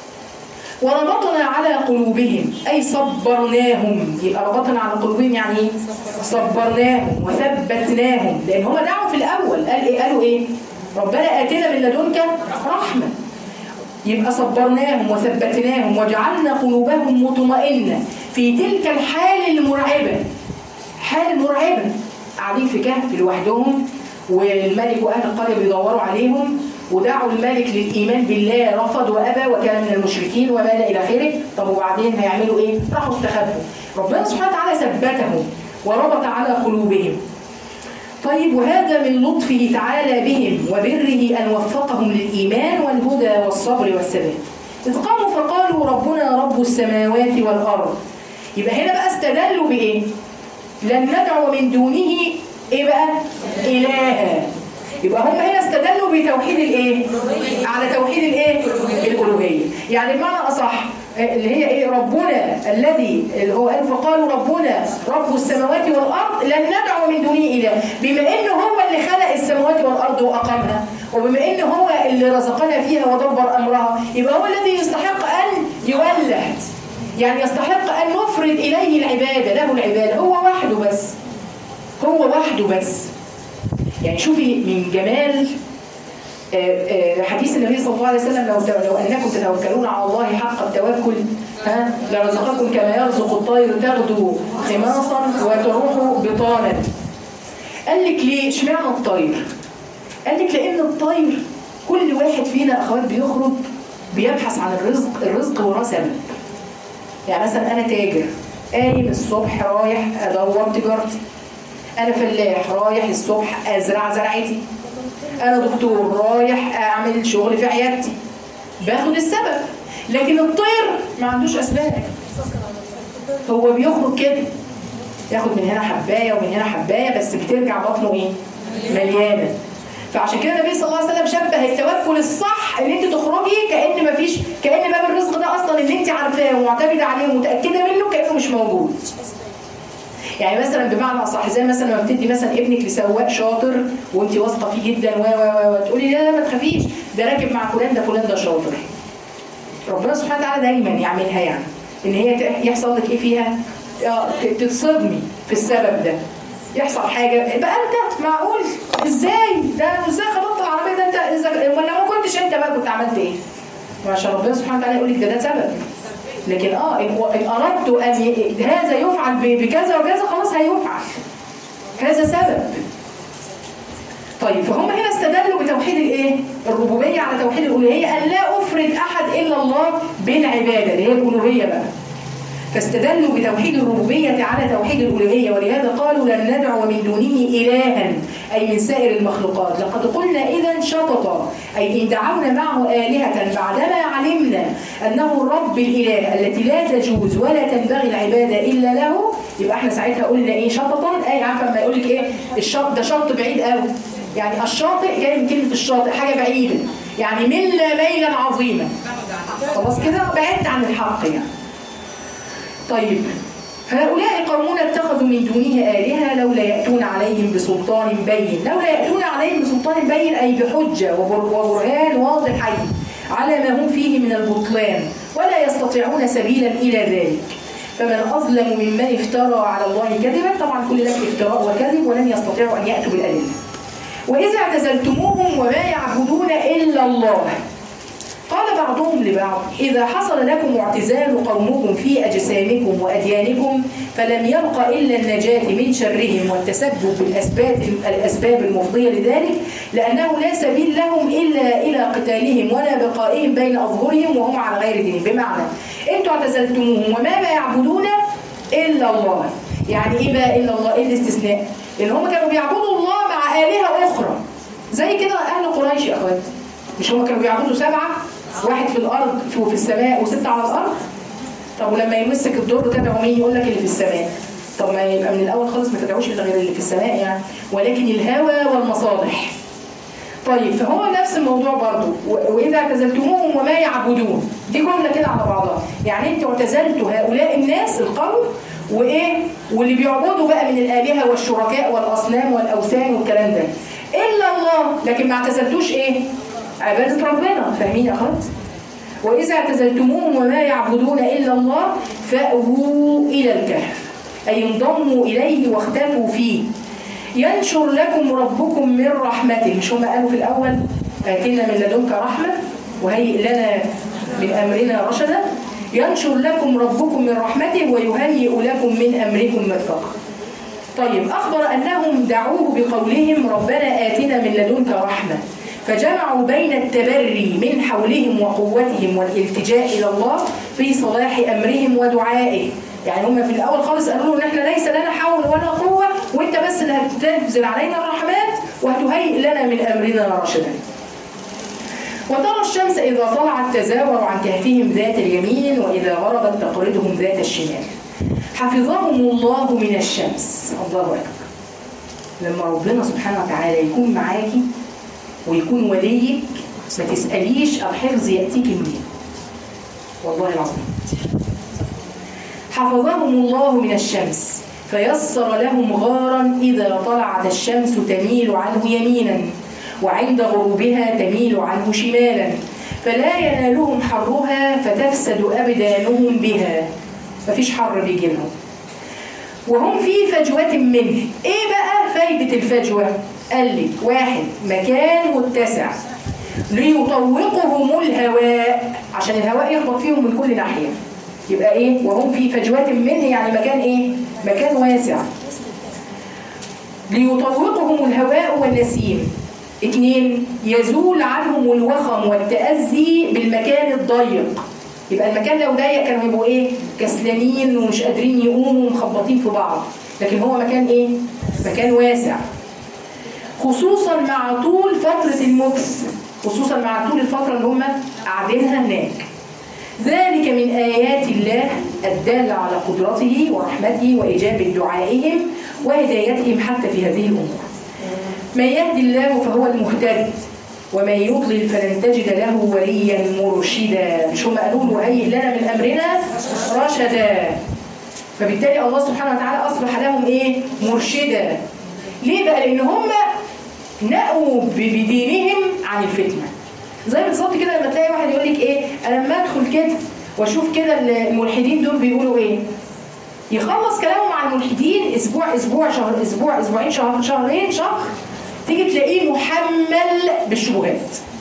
وربطنا على قلوبهم أي صبرناهم. يبقى ربطنا على قلوبهم يعني ايه؟ صبرناهم وثبتناهم، لأن هم دعوا في الأول قال إيه؟ قالوا إيه؟ ربنا آتنا من لدنك رحمة. يبقى صبرناهم وثبتناهم وجعلنا قلوبهم مطمئنة في تلك الحال المرعبة. حال مرعبة، قاعدين في كهف لوحدهم والملك وأهل القرية بيدوروا عليهم ودعوا الملك للإيمان بالله رفض وأبى وكان من المشركين وما إلى آخره. طب وبعدين هيعملوا إيه؟ راحوا استخبوا. ربنا سبحانه وتعالى ثبتهم وربط على قلوبهم. طيب وهذا من لطفه تعالى بهم وبره أن وفقهم للإيمان والهدى والصبر والثبات. إذ قاموا فقالوا ربنا رب السماوات والأرض. يبقى هنا بقى استدلوا بإيه؟ لن ندعو من دونه إيه بقى؟ إلها. يبقى هم هنا استدلوا بتوحيد الإيه؟ على توحيد الإيه؟ الألوهية. يعني بمعنى أصح اللي هي إيه؟ ربنا الذي اللي هو قال فقالوا ربنا رب السماوات والأرض لن ندعو من دونه إله. بما إنه هو اللي خلق السماوات والأرض وأقامها، وبما إنه هو اللي رزقنا فيها ودبر أمرها، يبقى هو الذي يستحق أن يولد، يعني يستحق أن نفرد إليه العبادة، له العبادة، هو وحده بس، هو وحده بس. يعني شوفي من جمال حديث النبي صلى الله عليه وسلم لو لو انكم تتوكلون على الله حق التوكل ها لرزقكم كما يرزق الطير تغدو خماصا وتروح بطانا. قال لك ليه اشمعنى الطير؟ قال لك لان الطير كل واحد فيها فينا اخوات بيخرج بيبحث عن الرزق، الرزق وراه سبب. يعني مثلا انا تاجر قايم الصبح رايح ادور تجارتي، انا فلاح رايح الصبح ازرع زرعتي، انا دكتور رايح اعمل شغل في عيادتي، باخد السبب. لكن الطير ما عندوش اسباب، هو بيخرج كده ياخد من هنا حبايه ومن هنا حبايه، بس بترجع بطنه ايه؟ مليانه. فعشان كده النبي صلى الله عليه وسلم شبه التوكل الصح ان انت تخرجي كأن ما فيش، كأن باب الرزق ده اصلا اللي انت عارفاه ومعتمده عليه ومتاكده منه كأنه مش موجود. يعني مثلا بمعنى اصح، زي مثلا لما بتدي مثلا ابنك لسواق شاطر وانت واثقه فيه جدا و و و تقولي لا لا ما تخافيش ده راكب مع فلان، ده فلان ده شاطر. ربنا سبحانه وتعالى دايما يعملها، يعني ان هي يحصل لك ايه فيها؟ تتصدمي في السبب ده، يحصل حاجه بقى انت معقول ازاي ده، ازاي خبطت العربيه ده، انت اذا ولا ما كنتش انت بقى كنت عملت ايه؟ عشان ربنا سبحانه وتعالى يقول لك ده ده سبب. لكن اه ان اردت ان هذا يفعل بكذا وكذا خلاص هيفعل، هذا سبب. طيب فهم هنا استدلوا بتوحيد الايه؟ الربوبيه على توحيد الالوهيه، ان لا افرد احد الا الله بالعباده اللي هي الالوهيه بقى. فاستدلوا بتوحيد الربوبيه على توحيد الالوهيه، ولهذا قالوا لن ندعو من دونه الها اي من سائر المخلوقات. لقد قلنا اذا شططا، اي ان دعونا معه الهه بعدما علمنا انه الرب الاله التي لا تجوز ولا تنبغي العباده الا له، يبقى احنا ساعتها قلنا ايه؟ شططا، اي عارفه لما يقول لك ايه؟ الشط ده شط بعيد قوي، يعني الشاطئ جاي من كلمه الشاطئ، حاجه بعيده، يعني مل ميلا عظيما، خلاص كده بعدت عن الحق يعني. طيب هؤلاء قومون اتخذوا من دونه آلهة لولا يأتون عليهم بسلطان بين، لولا يأتون عليهم بسلطان بين أي بحجة وبرهان واضح على ما هم فيه من البطلان، ولا يستطيعون سبيلا إلى ذلك. فمن أظلم ممن افترى على الله كذبا، طبعا كل ذلك افتراء وكذب، ولن يستطيعوا أن يأتوا بالأدلة. وإذا اعتزلتموهم وما يعبدون إلا الله، قال بعضهم لبعض إذا حصل لكم اعتزال قومكم في أجسامكم وأديانكم فلم يبق إلا النجاة من شرهم والتسبب بالأسباب الأسباب المفضية لذلك، لأنه لا سبيل لهم إلا إلى قتالهم ولا بقائهم بين أظهرهم وهم على غير دين. بمعنى أنتوا اعتزلتموهم وما يعبدون إلا الله، يعني إيه بقى إلا الله؟ إيه الاستثناء؟ إن هم كانوا بيعبدوا الله مع آلهة أخرى، زي كده أهل قريش يا أخوات، مش هم كانوا بيعبدوا سبعة، واحد في الارض وفي السماء وستة على الارض؟ طب ولما يمسك الدور تدعو مين؟ يقول لك اللي في السماء. طب ما يبقى من الاول خالص ما تدعوش الا غير اللي في السماء يعني، ولكن الهوى والمصالح. طيب فهو نفس الموضوع برضو، واذا اعتزلتموهم وما يعبدون، دي جمله كده على بعضها، يعني انتوا اعتزلتوا هؤلاء الناس القوم وايه؟ واللي بيعبدوا بقى من الالهه والشركاء والاصنام والاوثان والكلام ده الا الله، لكن ما اعتزلتوش ايه؟ عبادة ربنا. فاهمين يا أخوات؟ وإذا اعتزلتموهم وما يعبدون إلا الله فأووا إلى الكهف، أي انضموا إليه واختفوا فيه، ينشر لكم ربكم من رحمته. مش هم قالوا في الأول آتنا من لدنك رحمة وهيئ لنا من أمرنا رشدا؟ ينشر لكم ربكم من رحمته ويهيئ لكم من أمركم مرفقا. طيب أخبر أنهم دعوه بقولهم ربنا آتنا من لدنك رحمة، فجمعوا بين التبري من حولهم وقوتهم والالتجاء إلى الله في صلاح أمرهم ودعائه. يعني هم في الأول خالص قالوا له إن إحنا ليس لنا حول ولا قوة، وإنت بس اللي هتنزل علينا الرحمات وهتهيئ لنا من أمرنا رشدا. وترى الشمس إذا طلعت تزاور عن كهفهم ذات اليمين وإذا غربت تقرضهم ذات الشمال، حفظهم الله من الشمس. الله أكبر. لما ربنا سبحانه وتعالى يكون معاكي ويكون وليك ما تسأليش الحفظ يأتيك منين، والله العظيم. حفظهم الله من الشمس فيسر لهم غارا إذا طلعت الشمس تميل عنه يمينا وعند غروبها تميل عنه شمالا، فلا ينالهم حرها فتفسد أبدانهم بها، مفيش حر بيجي لهم وهم في فجوة منه. ايه بقى فايدة الفجوة؟ قال لك واحد، مكان متسع ليطوقهم الهواء، عشان الهواء يخبط فيهم من كل ناحية، يبقى ايه؟ وهم في فجوة منه يعني مكان ايه؟ مكان واسع. ليطوقهم الهواء والنسيم اتنين، يزول عنهم الوخم والتأذي بالمكان الضيق. يبقى المكان لو ضيق كانوا يبقوا ايه؟ كسلانين ومش قادرين يقوموا ومخبطين في بعض، لكن هو مكان ايه؟ مكان واسع. خصوصا مع طول فترة المكث، خصوصا مع طول الفترة اللي هم قاعدينها هناك. ذلك من آيات الله الدالة على قدرته ورحمته وإجابة دعائهم وهدايتهم حتى في هذه الأمور. من يهدي الله فهو المهتد ومن يضلل فلن تجد له وليا مرشدا. مش هم قالوا له هيئ لنا من أمرنا رشدا؟ فبالتالي الله سبحانه وتعالى أصبح لهم إيه؟ مرشدا. ليه بقى؟ لأن هم نقوا بدينهم عن الفتنة. زي بالظبط كده لما تلاقي واحد يقول لك ايه، انا لما ادخل كده واشوف كده الملحدين دول بيقولوا ايه، يخلص كلامه مع الملحدين اسبوع اسبوع شهر اسبوع اسبوعين شهر شهرين شهر، تيجي تلاقيه محمل بالشبهات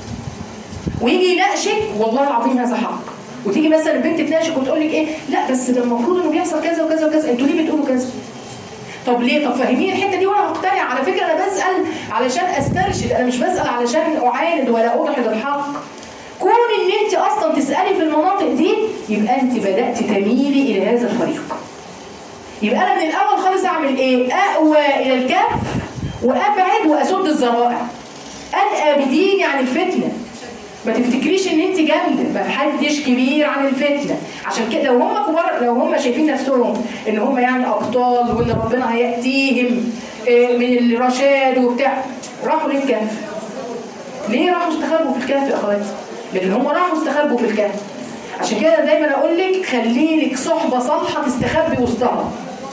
ويجي يناقشك والله العظيم هذا حق. وتيجي مثلا البنت تناقشك وتقول لك ايه، لا بس ده المفروض انه بيحصل كذا وكذا وكذا، انتوا ليه بتقولوا كذا؟ طب ليه؟ طب فاهمين الحته دي وانا مقتنع. على فكره انا بسال علشان استرشد، انا مش بسال علشان اعاند ولا اضحد الحق. كون ان انت اصلا تسالي في المناطق دي يبقى انت بدات تميلي الى هذا الفريق. يبقى انا من الاول خالص اعمل ايه؟ اقوى الى الكهف وابعد واسد الذرائع، انقى بديني عن الفتنه. ما تفتكريش ان انت جامده، ما حدش كبير عن الفتنه. عشان كده لو هم كبار، لو هم شايفين نفسهم ان هم يعني ابطال وان ربنا هياتيهم من الرشاد وبتاع، راحوا ليه الكهف؟ ليه راحوا استخبوا في الكهف يا اخواتي؟ لكن هم راحوا استخبوا في الكهف. عشان كده دايما اقول لك خلي لك صحبه صالحه تستخبي وسطها.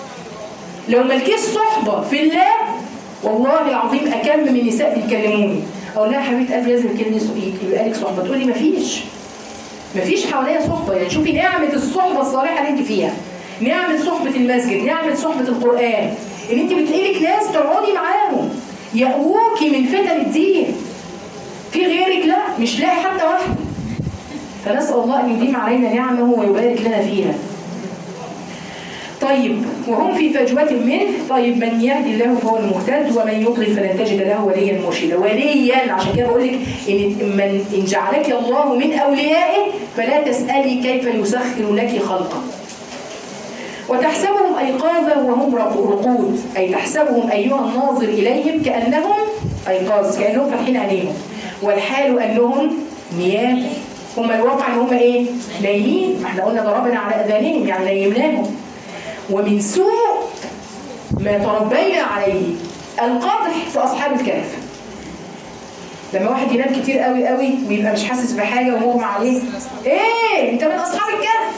لو مالكيش صحبه في الله والله العظيم اكم من نساء بيكلموني اقول لها حبيبه قلبي لازم يبقى لك صحبه، تقول لي مفيش مفيش حواليا صحبه. يعني شوفي نعمه الصحبه الصالحه اللي انت فيها، نعمه صحبه المسجد، نعمه صحبه القران، ان انت بتلاقي لك ناس تقعدي معاهم يقووكي من فتن الدين. في غيرك لا، مش لاقي حتى واحده. فنسال الله ان يديم علينا نعمه ويبارك لنا فيها. طيب وهم في فجوة منه. طيب من يهدي الله فهو المهتد ومن يضلل فلن تجد له وليا مرشدا. وليا عشان كده بقول لك ان من ان جعلك الله من اوليائه فلا تسالي كيف يسخر لك خلقه. وتحسبهم ايقاظا وهم رقود، اي تحسبهم ايها الناظر اليهم كانهم ايقاظ، كانهم فاتحين عينيهم، والحال انهم نيام. هم الواقع ان هم ايه؟ نايمين. ما احنا قلنا ضربنا على اذانهم يعني نيمناهم. ومن سوء ما تربينا عليه القدح في أصحاب الكهف. لما واحد ينام كتير قوي قوي ويبقى مش حاسس بحاجة ومغمى عليه، ايه انت من أصحاب الكهف.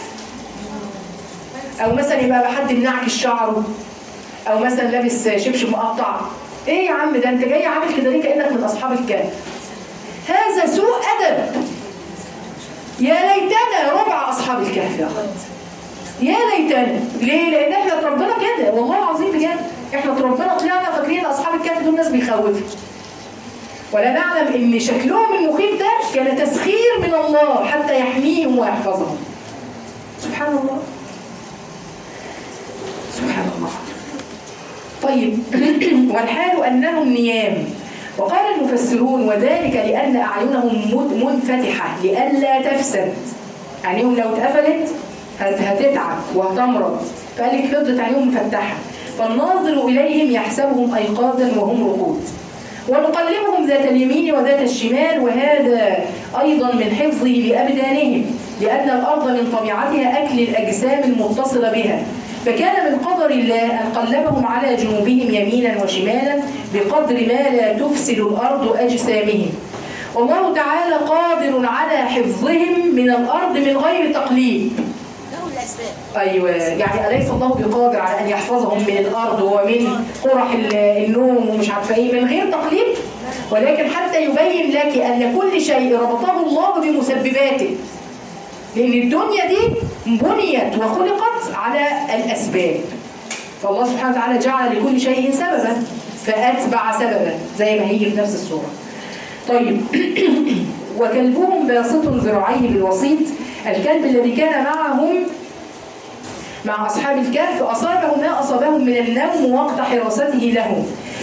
أو مثلا يبقى حد منعكش شعره، أو مثلا لابس شبشب مقطع، ايه يا عم ده انت جاي عامل كده ليه كأنك من أصحاب الكهف. هذا سوء أدب. يا ليتنا ربع أصحاب الكهف يا أخوات، يا ليتنا. ليه؟ لان احنا اتربينا كده والله العظيم بجد. احنا اتربينا طلعنا فاكرين اصحاب الكهف دول ناس بيخوفوا، ولا نعلم ان شكلهم المخيف ده كان تسخير من الله حتى يحميهم ويحفظهم. سبحان الله سبحان الله. طيب والحال انهم نيام. وقال المفسرون وذلك لان اعينهم منفتحه لئلا تفسد. عينيهم لو اتقفلت هتتعب وهتمرض، فقال لك فضت عينيهم مفتحه، فالناظر اليهم يحسبهم ايقاظا وهم رقود. ونقلبهم ذات اليمين وذات الشمال، وهذا ايضا من حفظه لابدانهم، لان الارض من طبيعتها اكل الاجسام المتصله بها، فكان من قدر الله ان قلبهم على جنوبهم يمينا وشمالا بقدر ما لا تفسد الارض اجسامهم. والله تعالى قادر على حفظهم من الارض من غير تقليب. أيوة، يعني أليس الله بقادر على أن يحفظهم من الأرض ومن قرح النوم ومش عارفة إيه من غير تقليد؟ ولكن حتى يبين لك أن كل شيء ربطه الله بمسبباته، لأن الدنيا دي بنيت وخلقت على الأسباب، فالله سبحانه وتعالى جعل لكل شيء سببا فأتبع سببا زي ما هيجي في نفس السورة. طيب وكلبهم باسط ذراعيه بالوسيط. الكلب الذي كان معهم مع أصحاب الكهف أصابهم ما أصابهم من النوم وقت حراسته لهم،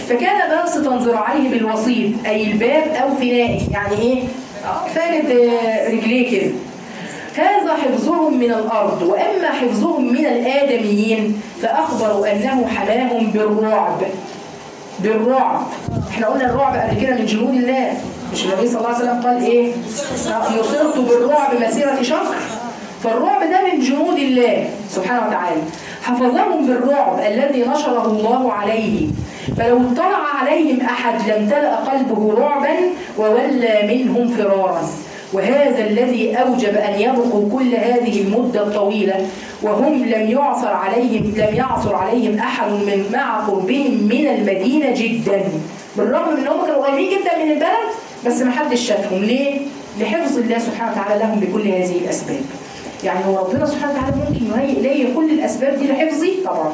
فكان باسطا ذراعيه بالوسيط أي الباب أو فنائه، يعني إيه؟ فارد رجليه كده. هذا حفظهم من الأرض. وأما حفظهم من الآدميين فأخبروا أنه حماهم بالرعب. بالرعب. احنا قلنا الرعب قبل كده من جنود الله، مش النبي صلى الله عليه وسلم قال ايه؟ نصرت بالرعب مسيرة شهر. فالرعب ده من جنود الله سبحانه وتعالى. حفظهم بالرعب الذي نشره الله عليه، فلو اطلع عليهم أحد لامتلأ قلبه رعبا وولى منهم فرارا. وهذا الذي أوجب أن يبقوا كل هذه المدة الطويلة وهم لم يعثر عليهم لم يعثر عليهم أحد من مع قربهم من المدينة جدا، بالرغم من أنهم كانوا قريبين جدا من البلد بس ما حدش شافهم. ليه؟ لحفظ الله سبحانه وتعالى لهم بكل هذه الأسباب. يعني هو ربنا سبحانه وتعالى ممكن يهيئ لي كل الأسباب دي لحفظي طبعا،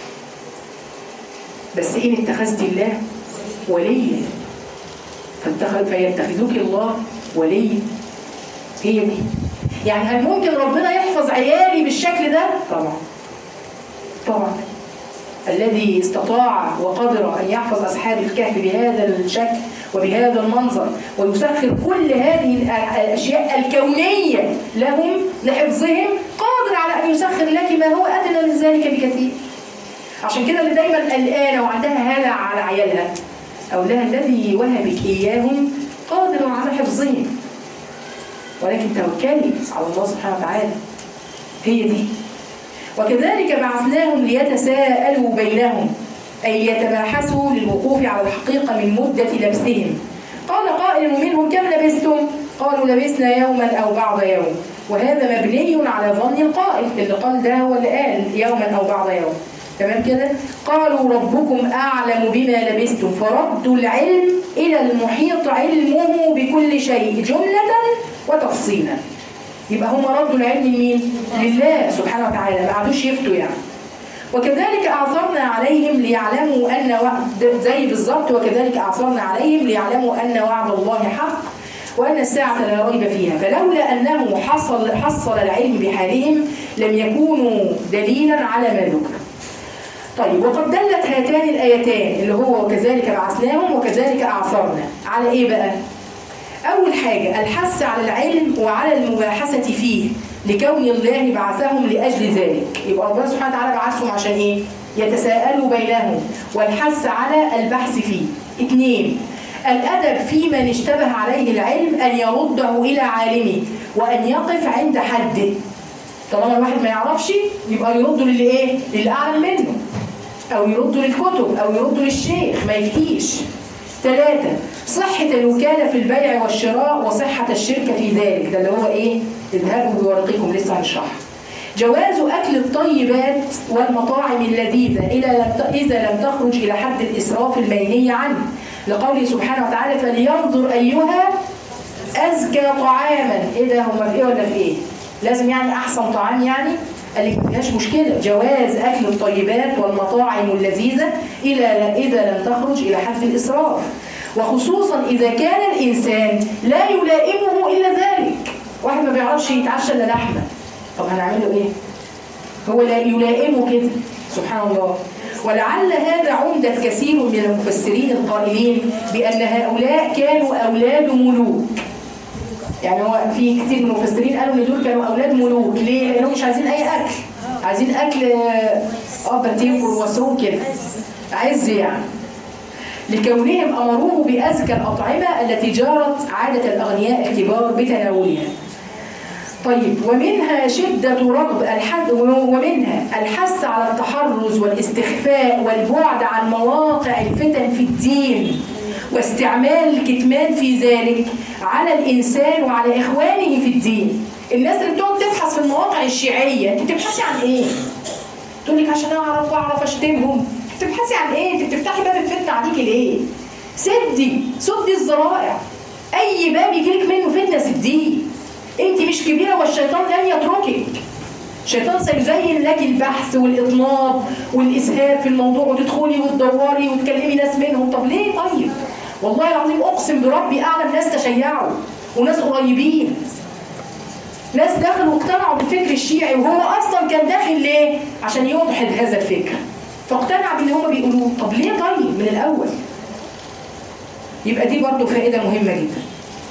بس إن اتخذت الله وليا فاتخذ فيتخذوك الله ولي. هي دي. يعني هل ممكن ربنا يحفظ عيالي بالشكل ده؟ طبعا طبعا. الذي استطاع وقدر أن يحفظ أصحاب الكهف بهذا الشكل وبهذا المنظر ويسخر كل هذه الأشياء الكونية لهم لحفظهم، قادر على أن يسخر لك ما هو أدنى من ذلك بكثير. عشان كده اللي دايما قلقانة وعندها هلع على عيالها أو لها الذي وهبك إياهم قادر على حفظهم، ولكن توكلي على الله سبحانه وتعالى. هي دي. وكذلك بعثناهم ليتساءلوا بينهم أي يتباحثوا للوقوف على الحقيقة من مدة لبسهم. قال قائل منهم كم لبستم؟ قالوا لبسنا يوما أو بعض يوم. وهذا مبني على ظن القائل، اللي قال ده هو اللي قال يوما أو بعض يوم. تمام كده؟ قالوا ربكم أعلم بما لبستم فردوا العلم إلى المحيط علمه بكل شيء جملة وتفصيلا. يبقى هم ردوا العلم لمين؟ لله سبحانه وتعالى، ما عادوش يفتوا يعني. وكذلك أعثرنا عليهم ليعلموا أن وعد زي بالظبط وكذلك أعثرنا عليهم ليعلموا أن وعد الله حق وأن الساعة لا ريب فيها، فلولا أنه حصل حصل العلم بحالهم لم يكونوا دليلا على ما ذكر. طيب، وقد دلت هاتان الآيتان اللي هو وكذلك بعثناهم وكذلك أعثرنا على إيه بقى؟ أول حاجة الحث على العلم وعلى المباحثة فيه لكون الله بعثهم لأجل ذلك. يبقى ربنا سبحانه وتعالى بعثهم عشان إيه؟ يتساءلوا بينهم والحث على البحث فيه. اثنين، الأدب في من اشتبه عليه العلم أن يرده إلى عالمه وأن يقف عند حده. طالما الواحد ما يعرفش يبقى يرده للي إيه؟ للي أعلم منه، أو يرده للكتب أو يرده للشيخ، ما يفتيش. ثلاثة، صحة الوكالة في البيع والشراء وصحة الشركة في ذلك، ده اللي هو إيه؟ اذهبوا بورقكم لسه هنشرح. جواز أكل الطيبات والمطاعم اللذيذة إذا لم تخرج إلى حد الإسراف المنهي عنه، لقوله سبحانه وتعالى فلينظر أيها أزكى طعاما. إيه ده؟ هم في إيه ولا في إيه؟ لازم يعني أحسن طعام يعني؟ قال لك ما فيهاش مشكلة، جواز أكل الطيبات والمطاعم اللذيذة إذا لم تخرج إلى حد الإسراف، وخصوصا إذا كان الإنسان لا يلائمه إلا ذلك. واحد ما بيعرفش يتعشى إلا لحمة، طب هنعمله إيه؟ هو لا يلائمه كده سبحان الله. ولعل هذا عمدة كثير من المفسرين القائلين بأن هؤلاء كانوا أولاد ملوك. يعني هو في كثير من المفسرين قالوا ان دول كانوا اولاد ملوك. ليه؟ لانهم مش عايزين اي اكل، عايزين اكل اه بتين وسروق كده، عز يعني. لكونهم امروه بازكى الاطعمه التي جارت عاده الاغنياء الكبار بتناولها. طيب، ومنها شده رغب الحد ومنها الحث على التحرز والاستخفاء والبعد عن مواقع الفتن في الدين واستعمال الكتمان في ذلك على الإنسان وعلى إخوانه في الدين. الناس اللي بتقعد تبحث في المواقع الشيعية، انت بتبحثي عن ايه؟ تقول لك عشان اعرف واعرف اشتمهم. بتبحثي عن ايه؟ انت بتفتحي باب الفتنة عليكي ليه؟ سدي سدي الذرائع. اي باب يجيلك منه فتنة سديه. انت مش كبيرة والشيطان لن يتركك. الشيطان سيزين لك البحث والإطناب والإسهاب في الموضوع وتدخلي وتدوري وتكلمي ناس منهم. طب ليه طيب؟ والله العظيم أقسم بربي أعلم ناس تشيعوا وناس قريبين، ناس دخلوا واقتنعوا بالفكر الشيعي وهو أصلا كان داخل ليه؟ عشان يوضح هذا الفكر. فاقتنع باللي هم بيقولوه. طب ليه طيب من الاول؟ يبقى دي برضو فائده مهمه جدا.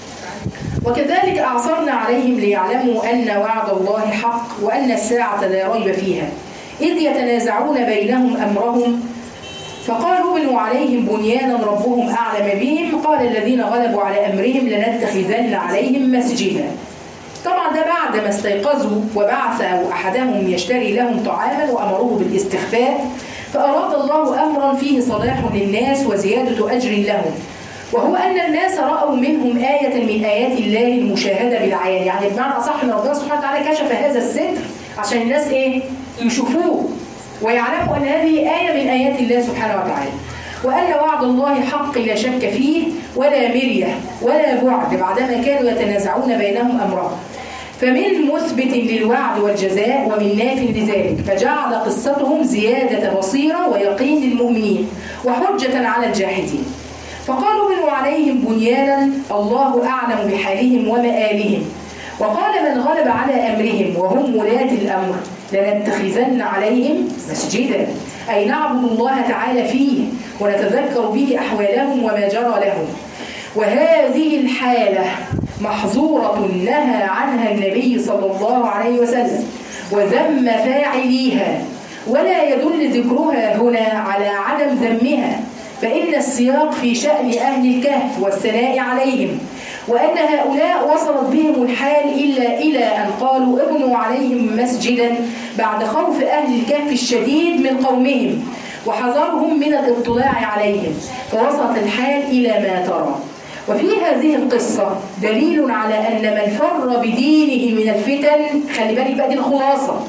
وكذلك اعثرنا عليهم ليعلموا ان وعد الله حق وان الساعه لا ريب فيها اذ يتنازعون بينهم امرهم فقالوا بنوا عليهم بنيانا ربهم اعلم بهم قال الذين غلبوا على امرهم لنتخذن عليهم مسجدا. طبعا ده بعد ما استيقظوا وبعثوا احدهم يشتري لهم طعاما وامروه بالاستخفاف، فاراد الله امرا فيه صلاح للناس وزياده اجر لهم، وهو ان الناس راوا منهم ايه من ايات الله المشاهده بالعيان. يعني بمعنى اصح ان ربنا سبحانه وتعالى كشف هذا الستر عشان الناس ايه؟ يشوفوه ويعلموا ان هذه ايه من ايات الله سبحانه وتعالى، وان وعد الله حق لا شك فيه ولا مريه ولا بعد بعدما كانوا يتنازعون بينهم امرهم. فمن مثبت للوعد والجزاء ومن ناف لذلك، فجعل قصتهم زياده بصيره ويقين للمؤمنين وحجه على الجاحدين. فقالوا بنوا عليهم بنيانا الله اعلم بحالهم ومآلهم. وقال من غلب على امرهم وهم ولاة الامر لنتخذن عليهم مسجدا، اي نعبد الله تعالى فيه ونتذكر به احوالهم وما جرى لهم. وهذه الحاله محظوره نهى عنها النبي صلى الله عليه وسلم وذم فاعليها، ولا يدل ذكرها هنا على عدم ذمها، فإن السياق في شأن أهل الكهف والثناء عليهم، وأن هؤلاء وصلت بهم الحال إلا إلى أن قالوا ابنوا عليهم مسجدا بعد خوف أهل الكهف الشديد من قومهم وحذرهم من الاطلاع عليهم، فوصلت الحال إلى ما ترى. وفي هذه القصة دليل على أن من فر بدينه من الفتن، خلي بالك بقى دي الخلاصة،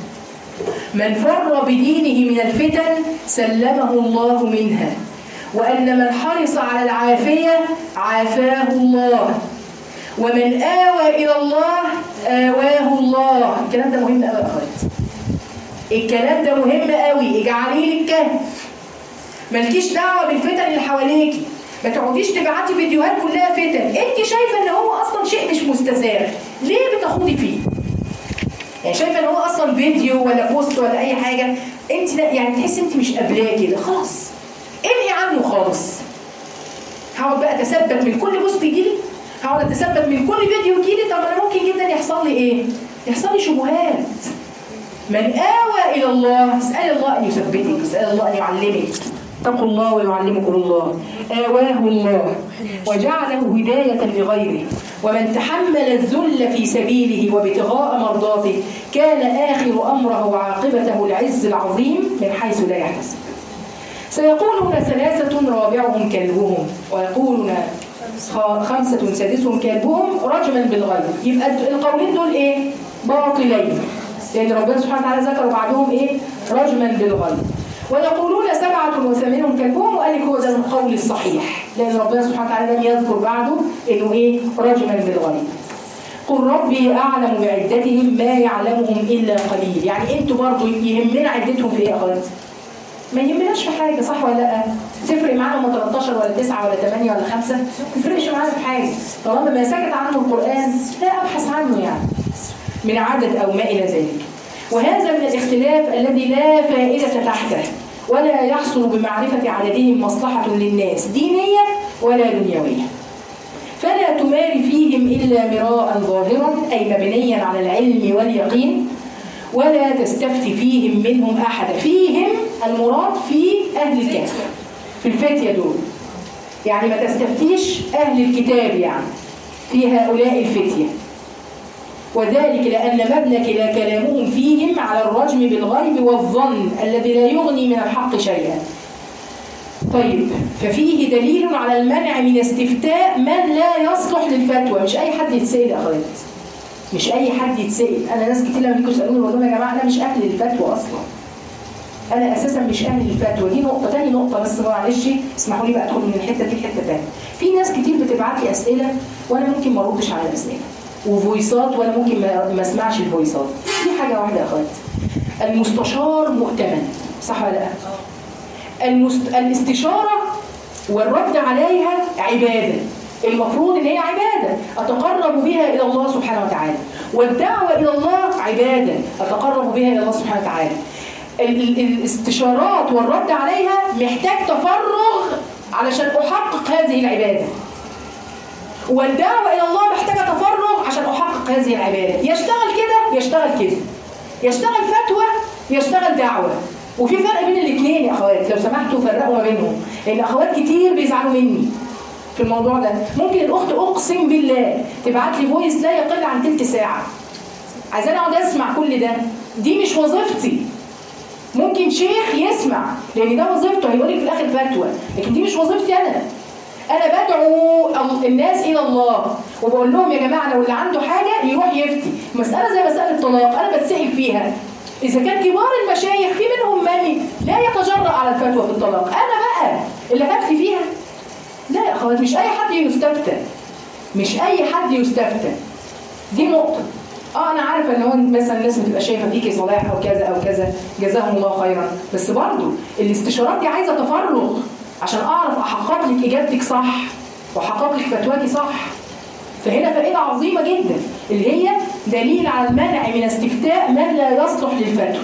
من فر بدينه من الفتن سلمه الله منها، وأن من حرص على العافية عافاه الله، ومن آوى إلى الله آواه الله. الكلام ده مهم قوي يا أخوات، الكلام ده مهم قوي. اجعلي لي الكهف، مالكيش دعوة بالفتن اللي حواليكي، ما تقعديش تبعتي فيديوهات كلها فتن، انت شايفة ان هو اصلا شيء مش مستساغ، ليه بتاخدي فيه؟ يعني شايفة ان هو اصلا فيديو ولا بوست ولا اي حاجة، انت يعني تحسي انت مش قابلاه كده، خلاص ابعي عنه خالص. هقعد بقى اتثبت من كل بوست يجيلي، هقعد اتثبت من كل فيديو يجيلي، طب انا ممكن جدا يحصل لي ايه؟ يحصل لي شبهات. من آوى إلى الله اسأل الله أن يثبتك، اسأل الله أن يعلمك. اتقوا الله ويعلمكم الله. آواه الله وجعله هداية لغيره، ومن تحمل الذل في سبيله وابتغاء مرضاته كان آخر أمره وعاقبته العز العظيم من حيث لا يحتسب. سيقولون ثلاثة رابعهم كلبهم، ويقولون خمسة سادسهم كلبهم رجما بالغيب. يبقى القولين دول ايه؟ باطلين، لأن ربنا سبحانه وتعالى ذكر بعدهم ايه؟ رجما بالغيب. ويقولون سبعة وثمانهم كلبهم، وقال لك هو ده القول الصحيح، لأن ربنا سبحانه وتعالى لم يذكر بعده إنه إيه؟ رجما بالغيب. قل ربي أعلم بعدتهم ما يعلمهم إلا قليل. يعني أنتوا برضو يهمنا عدتهم في إيه يا أخواتي؟ ما يهمناش في حاجة، صح ولا لأ؟ تفرق معانا هم تلتاشر ولا تسعة ولا ثمانية ولا خمسة؟ ما تفرقش معانا في حاجة، طالما ما سكت عنه القرآن لا أبحث عنه يعني من عدد أو ما إلى ذلك. وهذا من الاختلاف الذي لا فائدة تحته، ولا يحصل بمعرفة عددهم مصلحة للناس دينية ولا دنيوية. فلا تماري فيهم إلا مراء ظاهرا، أي مبنيا على العلم واليقين، ولا تستفتي فيهم منهم أحد. فيهم المراد في أهل الكتاب، في الفتية دول، يعني ما تستفتيش أهل الكتاب يعني في هؤلاء الفتية. وذلك لأن مبنى كلا كلامهم فيهم على الرجم بالغيب والظن الذي لا يغني من الحق شيئا. طيب، ففيه دليل على المنع من استفتاء من لا يصلح للفتوى. مش أي حد يتسأل يا أخوات، مش أي حد يتسأل. أنا ناس كتير لما بيجوا يسألوني بقول لهم يا جماعة أنا مش أهل للفتوى أصلا، أنا أساسا مش أهل للفتوى. دي نقطة. تاني نقطة بس معلش اسمحوا لي بقى أدخل من الحتة دي لحتة تانية. في ناس كتير بتبعت لي أسئلة وأنا ممكن ما أردش على الأسئلة، وفويسات وانا ممكن ما اسمعش الفويسات. في حاجه واحده يا اخواتي، المستشار مؤتمن، صح ولا لا؟ المست... الاستشاره والرد عليها عباده، المفروض ان هي عباده اتقرب بها الى الله سبحانه وتعالى، والدعوه الى الله عباده اتقرب بها الى الله سبحانه وتعالى. الاستشارات والرد عليها محتاج تفرغ علشان أحقق هذه العبادة، والدعوة إلى الله محتاجة تفرغ عشان أحقق هذه العبادة. يشتغل كده يشتغل كده، يشتغل فتوى يشتغل دعوة، وفي فرق بين الاثنين يا أخوات. لو سمحتوا فرقوا ما بينهم، لأن أخوات كتير بيزعلوا مني في الموضوع ده. ممكن الأخت أقسم بالله تبعت لي فويس لا يقل عن تلت ساعة، عايزاني أقعد أسمع كل ده. دي مش وظيفتي. ممكن شيخ يسمع لأن ده وظيفته، هيقول لك في الآخر فتوى، لكن دي مش وظيفتي أنا. أنا بدعو الناس إلى الله وبقول لهم يا جماعة لو اللي عنده حاجة يروح يفتي. مسألة زي مسألة الطلاق أنا بتسأل فيها، إذا كان كبار المشايخ في منهم من لا يتجرأ على الفتوى في الطلاق، أنا بقى اللي هفتي فيها؟ لا يا أخوات، مش أي حد يستفتى، مش أي حد يستفتى. دي نقطة. اه انا عارفه ان هو مثلا الناس بتبقى شايفه فيكي صلاح او كذا او كذا، جزاهم الله خيرا، بس برضه الاستشارات دي عايزه تفرغ عشان اعرف احقق لك اجابتك صح واحقق لك فتواكي صح. فهنا فائده عظيمه جدا اللي هي دليل على المنع من استفتاء من لا يصلح للفتوى.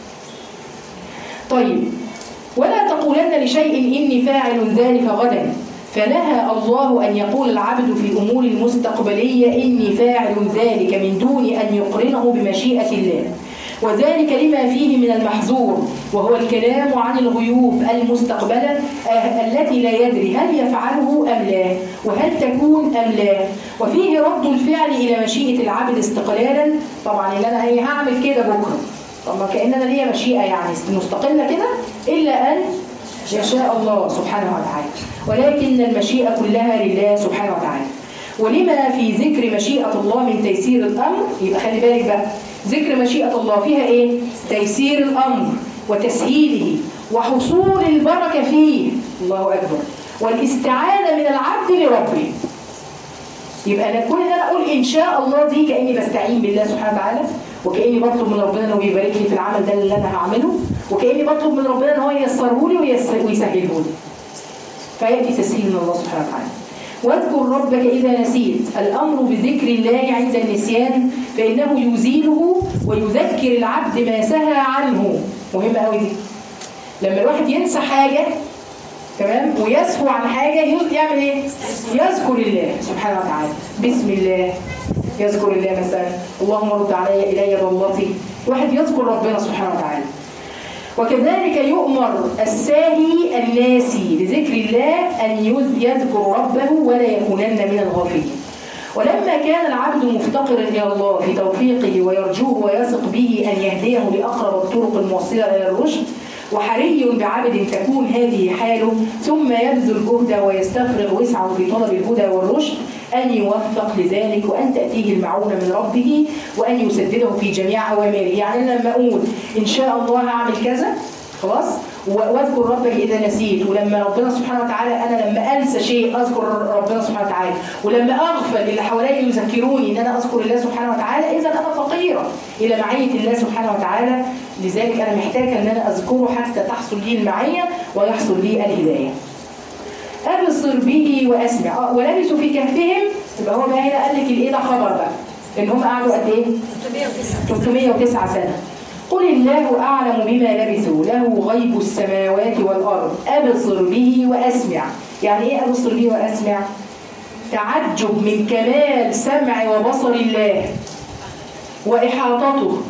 طيب، ولا تقولن لشيء اني فاعل ذلك غدا، فنهى الله أن يقول العبد في الأمور المستقبلية إني فاعل ذلك من دون أن يقرنه بمشيئة الله، وذلك لما فيه من المحظور، وهو الكلام عن الغيوب المستقبلة التي لا يدري هل يفعله أم لا، وهل تكون أم لا، وفيه رد الفعل إلى مشيئة العبد استقلالا. طبعا إن أنا هي هعمل كده بكرة، طب ما كأن أنا ليا مشيئة يعني مستقلة كده، إلا أن يشاء الله سبحانه وتعالى، ولكن المشيئة كلها لله سبحانه وتعالى. ولما في ذكر مشيئة الله من تيسير الأمر، يبقى خلي بالك بقى، ذكر مشيئة الله فيها إيه؟ تيسير الأمر وتسهيله وحصول البركة فيه، الله أكبر، والاستعانة من العبد لربه. يبقى أنا كل ده أنا أقول إن شاء الله دي كأني بستعين بالله سبحانه وتعالى، وكأني بطلب من ربنا إنه يبارك لي في العمل ده اللي أنا هعمله، وكأني بطلب من ربنا إن هو ييسره لي ويسهله لي. فيأتي تسهيل من الله سبحانه وتعالى. واذكر ربك إذا نسيت، الأمر بذكر الله عند النسيان فإنه يزيله ويذكر العبد ما سهى عنه. مهمة قوي دي. لما الواحد ينسى حاجة تمام ويسهو عن حاجة يعمل إيه؟ يذكر الله سبحانه وتعالى، بسم الله، يذكر الله مثلا اللهم رد علي إلي ضلتي، واحد يذكر ربنا سبحانه وتعالى. وكذلك يؤمر الساهي الناسي لذكر الله أن يذكر ربه ولا يكونن من الغافلين. ولما كان العبد مفتقرا إلى الله في توفيقه ويرجوه ويثق به أن يهديه لأقرب الطرق الموصلة إلى الرشد، وحري بعبد تكون هذه حاله، ثم يبذل جهده ويستفرغ وسعه في طلب الهدى والرشد، أن يوفق لذلك وأن تأتيه المعونة من ربه وأن يسدده في جميع أوامره. يعني أنا لما أقول إن شاء الله هعمل كذا خلاص، واذكر ربك إذا نسيت، ولما ربنا سبحانه وتعالى أنا لما أنسى شيء أذكر ربنا سبحانه وتعالى، ولما أغفل اللي حواليا يذكروني إن أنا أذكر الله سبحانه وتعالى، إذا أنا فقيرة إلى معية الله سبحانه وتعالى. لذلك أنا محتاجة أن أنا أذكره حتى تحصل لي المعية ويحصل لي الهداية. أبصر به وأسمع. ولبثوا في كهفهم، يبقى هو بقى هنا قال لك الإيه ده خبر بقى، إن هم قعدوا قد إيه؟ ثلاثمائة وتسعة سنة. قل الله أعلم بما لبثوا له غيب السماوات والأرض أبصر به وأسمع. يعني إيه أبصر به وأسمع؟ تعجب من كمال سمع وبصر الله وإحاطته،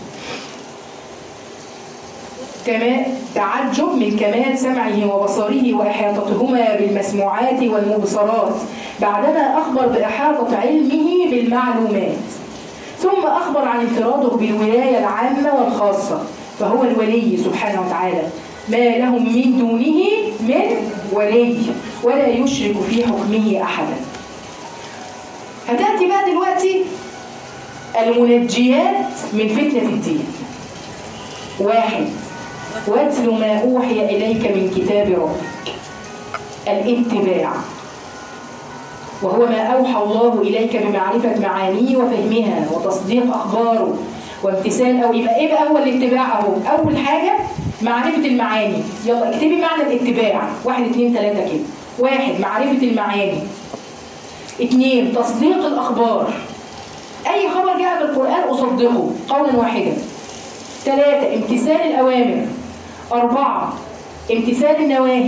كما تعجب من كمال سمعه وبصره وإحاطتهما بالمسموعات والمبصرات، بعدما أخبر بإحاطة علمه بالمعلومات، ثم أخبر عن انفراده بالولاية العامة والخاصة، فهو الولي سبحانه وتعالى، ما لهم من دونه من ولي ولا يشرك في حكمه أحدا. هتأتي بقى دلوقتي المنجيات من فتنة الدين. واحد، واتل ما أوحي إليك من كتاب ربك، الاتباع، وهو ما أوحى الله إليك بمعرفة معانيه وفهمها وتصديق أخباره وامتثال. أو يبقى إيه بقى هو الاتباع؟ أهو أول حاجة معرفة المعاني. يلا اكتبي معنى الاتباع، واحد اتنين تلاتة كده. واحد، معرفة المعاني. اتنين، تصديق الأخبار، أي خبر جاء في القرآن أصدقه قولا واحدا. ثلاثة، امتثال الأوامر. أربعة امتثال النواهي.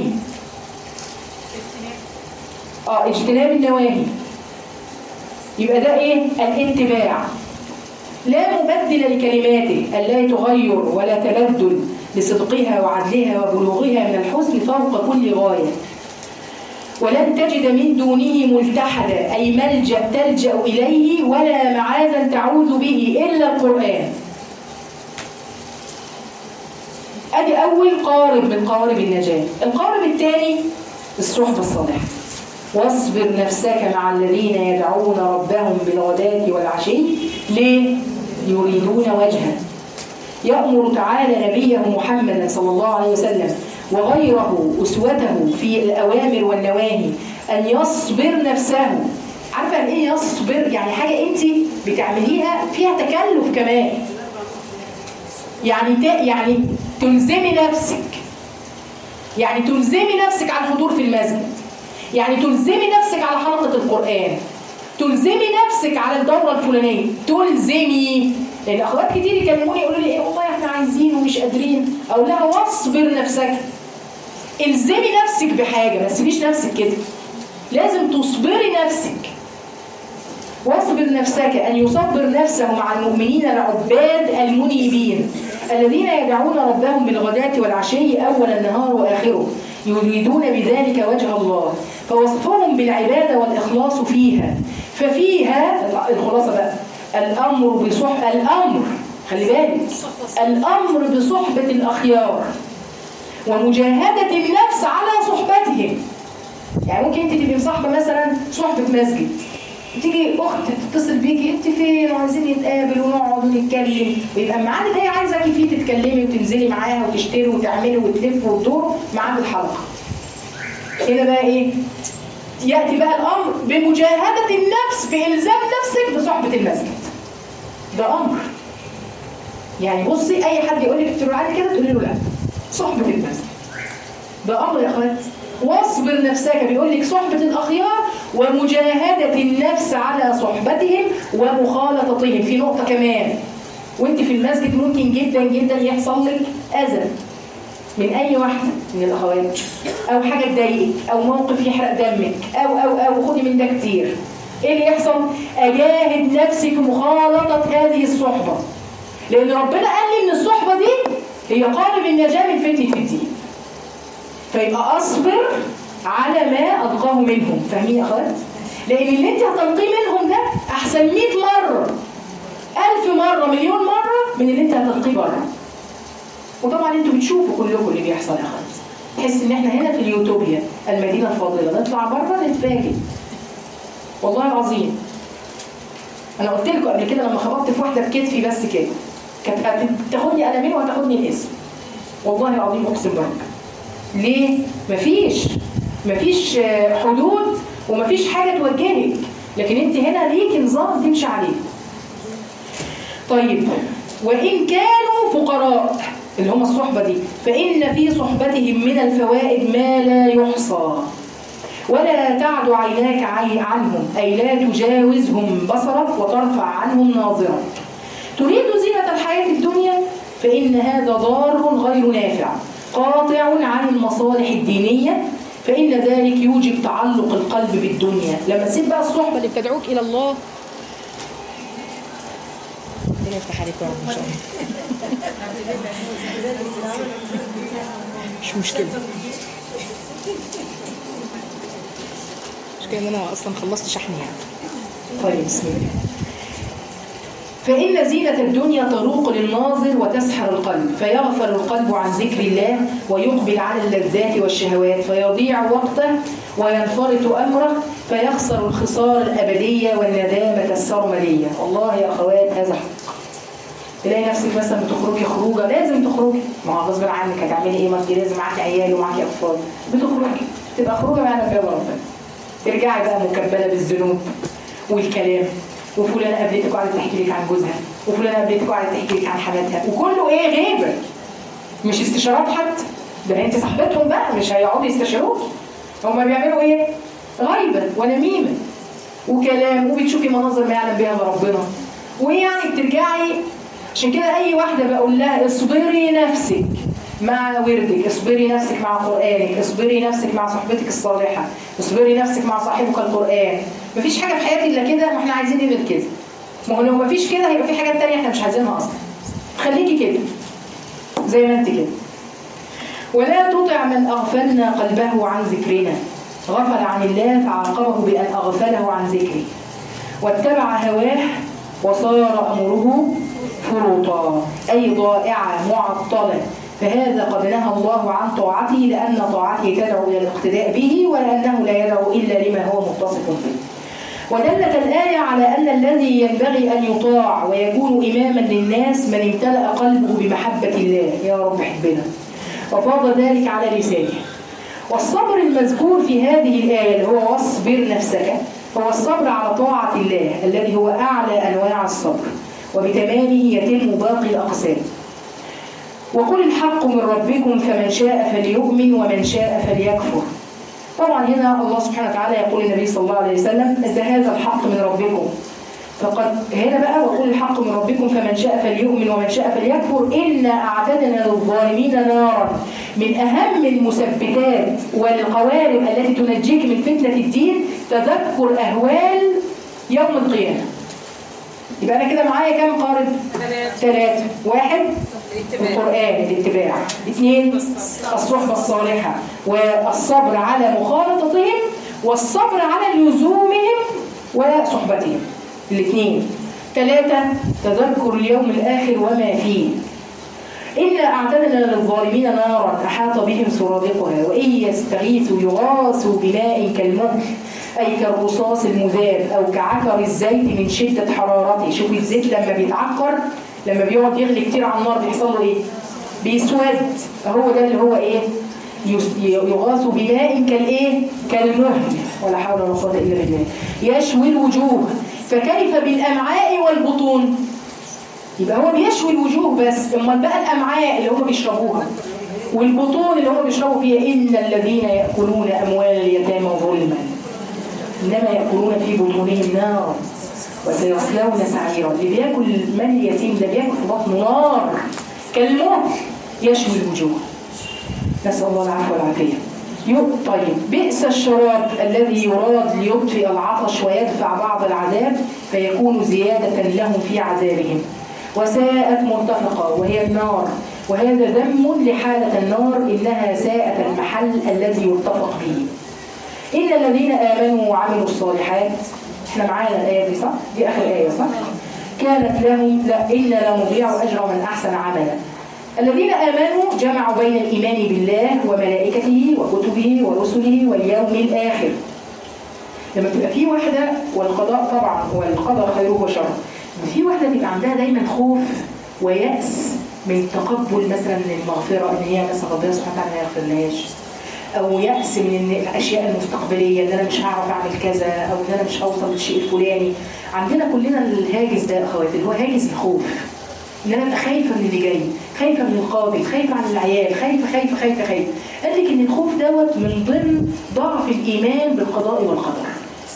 اه اجتناب النواهي. يبقى ده ايه؟ الاتباع. لا مبدل لكلماته، ألا يتغير ولا تبدل لصدقها وعدلها وبلوغها من الحسن فوق كل غاية. ولن تجد من دونه ملتحدا أي ملجأ تلجأ إليه ولا معاذا تعوذ به إلا القرآن. أدي أول قارب من قوارب النجاة. القارب الثاني الصحبة الصالحة. واصبر نفسك مع الذين يدعون ربهم بالغداة والعشي ليه؟ يريدون وجهه. يأمر تعالى نبيه محمد صلى الله عليه وسلم وغيره أسوته في الأوامر والنواهي أن يصبر نفسه. عارفة إيه يصبر؟ يعني حاجة أنت بتعمليها فيها تكلف كمان. يعني يعني تلزمي نفسك. يعني تلزمي نفسك على الحضور في المسجد. يعني تلزمي نفسك على حلقة القرآن. تلزمي نفسك على الدورة الفلانية. تلزمي. لأن أخوات كتير يكلموني يقولوا لي إيه والله إحنا عايزين ومش قادرين. أقول لها واصبر نفسك. الزمي نفسك بحاجة، ما تسيبيش نفسك كده. لازم تصبري نفسك. واصبر نفسك أن يصبر نفسه مع المؤمنين العباد المنيبين الذين يدعون ربهم بالغداة والعشي أول النهار وآخره يريدون بذلك وجه الله. فوصفهم بالعبادة والإخلاص فيها. ففيها الخلاصة بقى الأمر بصحبة الأمر خلي بالك الأمر بصحبة الأخيار ومجاهدة النفس على صحبتهم. يعني ممكن انت تبقي مصاحبة مثلا صحبة مسجد، تيجي اخت تتصل بيكي انت فين وعايزين نتقابل ونقعد ونتكلم، ويبقى الميعاد اللي هي عايزاكي فيه تتكلمي وتنزلي معاها وتشتري وتعملي وتلفي وتدوروا ميعاد الحلقة. هنا بقى ايه؟ يأتي بقى الأمر بمجاهدة النفس في إلزام نفسك بصحبة المسجد. ده أمر. يعني بصي أي حد يقول لك تروحي كده تقولي له لا. صحبة المسجد. ده أمر يا أخوات. واصبر نفسك بيقول لك صحبة الأخيار ومجاهدة النفس على صحبتهم ومخالطتهم. في نقطة كمان، وانت في المسجد ممكن جدا جدا يحصل لك أذى من أي واحدة من الأخوات، أو حاجة تضايقك، أو موقف يحرق دمك، أو أو أو خدي من ده كتير. إيه اللي يحصل؟ أجاهد نفسي في مخالطة هذه الصحبة، لأن ربنا قال لي إن الصحبة دي هي قالب النجاة من فتنة الدين. فيبقى أصبر على ما ألقاه منهم. فاهمين يا أخوات؟ لأن اللي أنت هتلقيه منهم ده أحسن مئة مرة ألف مرة مليون مرة من اللي أنت هتلقيه بره. وطبعا انتوا بتشوفوا كلكم اللي بيحصل يا اخوات. تحس ان احنا هنا في اليوتوبيا المدينه الفاضله، نطلع بره نتفاجئ. والله العظيم انا قلت لكم قبل كده لما خبطت في واحده بكتفي بس كده كانت هتاخدني قلمين وهتاخدني الاسم. والله العظيم اقسم برك. ليه؟ مفيش مفيش حدود ومفيش حاجه توجهك، لكن انت هنا ليك نظام تمشي عليه. طيب وان كانوا فقراء اللي هم الصحبة دي فإن في صحبتهم من الفوائد ما لا يحصى. ولا تعد عيناك عنهم أي لا تجاوزهم بصرك وترفع عنهم ناظرك. تريد زينة الحياة الدنيا فإن هذا ضار غير نافع قاطع عن المصالح الدينية، فإن ذلك يوجب تعلق القلب بالدنيا. لما تسيب بقى الصحبة اللي بتدعوك إلى الله ربنا يفتح عليك يا رب ان شاء الله. مش مشكله مش كده ان انا اصلا خلصت شحن يعني. طيب بسم الله. فإن زينة الدنيا تروق للناظر وتسحر القلب فيغفل القلب عن ذكر الله ويقبل على اللذات والشهوات فيضيع وقته وينفرط أمره فيخسر الخسار الأبدية والندامة السرمدية. والله يا أخوات هذا حق. تلاقي نفسك مثلا بتخرجي خروجة لازم تخرجي، ما هو غصب عنك هتعملي ايه؟ ما انت لازم معاكي عيال ومعاكي أطفال، بتخرجي تبقى خروجة مع باب ربنا. ترجعي بقى مكبلة بالذنوب والكلام، وفلانة قابلتك وقعدت تحكي لك عن جوزها، وفلانة قابلتك وقعدت تحكي لك عن حماتها، وكله ايه؟ غيبة. مش استشارات حتى، ده انت صاحبتهم بقى مش هيقعدوا يستشيروك. هما بيعملوا ايه؟ غيبة ونميمة وكلام، وبتشوفي مناظر ما يعلم بها ربنا. ويعني بترجعي. عشان كده اي واحدة بقول لها اصبري نفسك مع وردك، اصبري نفسك مع قرآنك، اصبري نفسك مع صحبتك الصالحة، اصبري نفسك مع صاحبك القرآن. مفيش حاجة في حياتي إلا كده، ما احنا عايزين نعمل كده. ما هو لو مفيش كده هيبقى في حاجات تانية احنا مش عايزينها أصلا. خليكي كده زي ما انت كده. ولا تطع من أغفلنا قلبه عن ذكرنا، غفل عن الله فعاقبه بأن أغفله عن ذكره واتبع هواه وصار أمره فرطا، أي ضائعة معطلة. فهذا قد نهى الله عن طاعته، لأن طاعته تدعو إلى الاقتداء به، ولأنه لا يدعو إلا لما هو متصف به. ودلت الآية على أن الذي ينبغي أن يطاع ويكون إماما للناس من امتلأ قلبه بمحبة الله، يا رب حبنا، وفاض ذلك على لسانه. والصبر المذكور في هذه الآية اللي هو واصبر نفسك، هو الصبر على طاعة الله الذي هو أعلى أنواع الصبر، وبتمامه يتم باقي الأقسام. وقل الحق من ربكم فمن شاء فليؤمن ومن شاء فليكفر. طبعا هنا الله سبحانه وتعالى يقول للنبي صلى الله عليه وسلم إذا هذا الحق من ربكم، فقد هنا بقى وقل الحق من ربكم فمن شاء فليؤمن ومن شاء فليكفر. إنا أعتدنا للظالمين نارا. من أهم المثبتات والقوارب التي تنجيك من فتنة الدين تذكر أهوال يوم القيامة. يبقى أنا كده معايا كام قارب؟ ثلاثة. واحد القرآن الاتباع، اثنين الصحبة الصالحة والصبر على مخالطتهم والصبر على لزومهم وصحبتهم الاثنين. ثلاثة تذكر اليوم الآخر وما فيه. إنا أعتدنا للظالمين نارا أحاط بهم سرادقها وإن يستغيثوا يغاثوا بماء كالمهل، أي كالرصاص المذاب أو كعكر الزيت من شدة حرارته. شوفي الزيت لما بيتعكر، لما بيقعد يغلي كتير على النار بيحصل له إيه؟ بيسود. هو ده اللي هو إيه؟ يغاثوا بماء كالإيه؟ كالمهل، ولا حول ولا قوة إلا بالله، يشوي الوجوه. فكيف بالأمعاء والبطون؟ يبقى هو بيشوي الوجوه بس، امال بقى الامعاء اللي هم بيشربوها والبطون اللي هم بيشربوا فيها. ان الذين ياكلون اموال اليتامى ظلما انما ياكلون في بطونهم نارا وسيصلون سعيرا. اللي بياكل مال اليتيم ده بياكل في بطنه نار كالمهل يشوي الوجوه. نسال الله العفو والعافيه. طيب بئس الشراب الذي يراد ليطفئ العطش ويدفع بعض العذاب فيكون زياده لهم في عذابهم. وساءت مرتفقة وهي النار، وهذا ذم لحالة النار، إنها ساءت المحل الذي يرتفق به. إن الذين آمنوا وعملوا الصالحات، احنا معانا الآية دي صح؟ دي آخر آية صح؟ كانت لهم لا إنا لا نضيع أجر من أحسن عملا. الذين آمنوا جمعوا بين الإيمان بالله وملائكته وكتبه ورسله واليوم الآخر. لما تبقى في واحدة، والقضاء طبعا والقدر خيره وشره، في واحدة تبقى عندها دايما خوف ويأس من تقبل مثلا المغفرة، ان هي مثلا ربنا سبحانه وتعالى ما يغفرلهاش، او يأس من الاشياء المستقبلية ان انا مش هعرف اعمل كذا، او ان انا مش هوصل للشيء الفلاني. عندنا كلنا الهاجس ده اخواتي اللي هو هاجس الخوف، ان انا ابقى خايفة من اللي جاي، خايفة من القابل، خايفة عن العيال، خايفة خايفة خايفة خايفة. قال لك ان الخوف دوت من ضمن ضعف الايمان بالقضاء والقدر.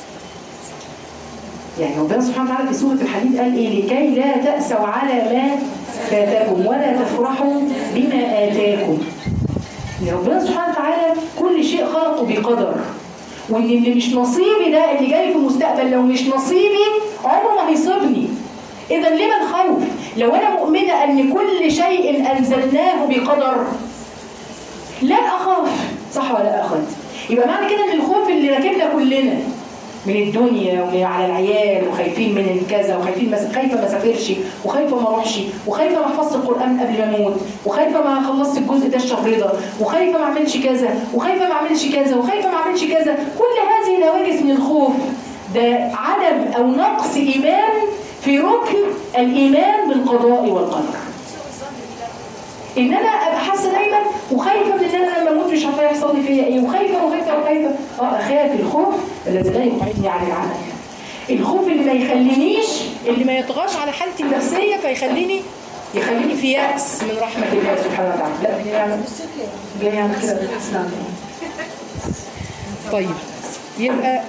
يعني ربنا سبحانه وتعالى في سورة الحديد قال إيه؟ لكي لا تأسوا على ما فاتكم ولا تفرحوا بما آتاكم. يعني ربنا سبحانه وتعالى كل شيء خلقه بقدر، وإن اللي مش نصيبي ده اللي جاي في المستقبل لو مش نصيبي عمره ما هيصيبني. إذا لما الخوف؟ لو أنا مؤمنة أن كل شيء أنزلناه بقدر لا أخاف، صح ولا أخاف؟ يبقى معنى كده أن الخوف اللي راكبنا كلنا من الدنيا ومن على العيال، وخايفين من كذا، وخايفين مس... خايفه ما اسافرش، وخايفه ما اروحش، وخايفه ما احفظش القران قبل ما اموت، وخايفه ما خلصت الجزء ده الشهر ده، وخايفه ما اعملش كذا، وخايفه ما اعملش كذا، وخايفه ما اعملش كذا. كل هذه نواجس من الخوف ده عدم او نقص ايمان في ركن الايمان بالقضاء والقدر. ان انا ابقى حاسه دايما وخايفه من ان انا لما اموت مش عارفه يحصل لي فيا ايه، وخايفه وخايفه وخايفه. اه اخاف الخوف الذي لا يبعدني عن العمل، الخوف اللي ما يخلينيش، اللي ما يطغاش على حالتي النفسيه فيخليني يخليني في يأس من رحمه الله سبحانه وتعالى. لا جاي يعمل جاي يعمل كده. طيب يبقى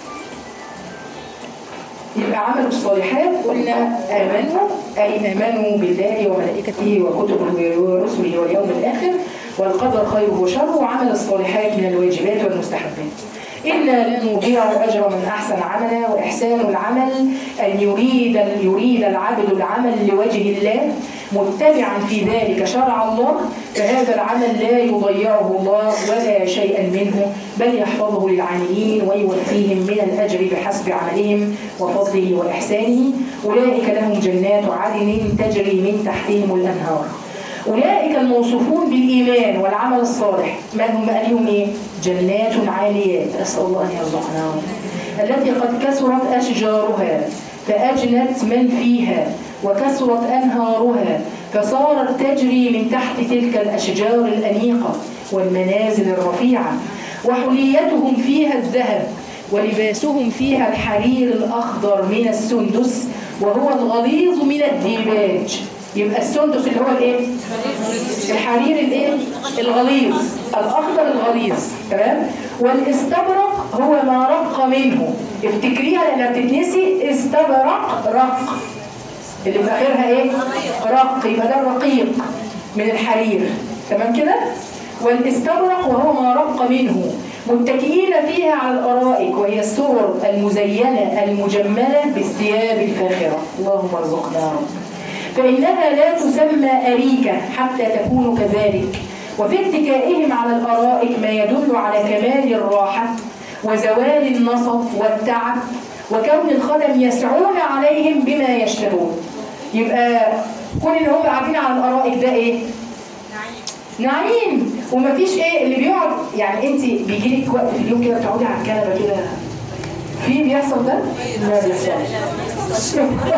يبقى عملوا الصالحات قلنا آمنوا، أي آمنوا بالله وملائكته وكتبه ورسله واليوم الآخر. والقدر خيره وشره، وعمل الصالحات من الواجبات والمستحبات. إنا لن نضيع أجر من أحسن عملا، وإحسان العمل أن يريد يريد العبد العمل لوجه الله متبعا في ذلك شرع الله، فهذا العمل لا يضيعه الله ولا شيئا منه، بل يحفظه للعاملين ويوفيهم من الأجر بحسب عملهم وفضله وإحسانه. أولئك لهم جنات عدن تجري من تحتهم الأنهار. أولئك الموصوفون بالإيمان والعمل الصالح من هم لهم إيه؟ جنات عاليات، أسأل الله أن يرزقنا، التي قد كثرت أشجارها فأجنت من فيها، وكثرت أنهارها فصارت تجري من تحت تلك الأشجار الأنيقة والمنازل الرفيعة، وحليتهم فيها الذهب، ولباسهم فيها الحرير الأخضر من السندس، وهو الغليظ من الديباج. يبقى السندس اللي هو الايه؟ الحرير الايه؟ الغليظ، الاخضر الغليظ، تمام؟ والاستبرق هو ما رق منه، افتكريها لانها بتتنسي، استبرق رق، اللي في اخرها ايه؟ رق، يبقى ده الرقيق من الحرير، تمام كده؟ والاستبرق وهو ما رق منه، متكئين فيها على الارائك، وهي السرر المزينه المجمله بالثياب الفاخره. اللهم ارزقنا يا رب. فإنها لا تسمى أريكة حتى تكون كذلك. وفي اتكائهم على الأرائك ما يدل على كمال الراحة وزوال النصب والتعب، وكون الخدم يسعون عليهم بما يشتهون. يبقى كون ان هم قاعدين على الأرائك ده ايه؟ نعيم. نعيم، ومفيش ايه اللي بيقعد، يعني انت بيجي لك وقت في اليوم كده بتقعدي على الكنبه كده، في بيحصل ده؟ لا بيحصل.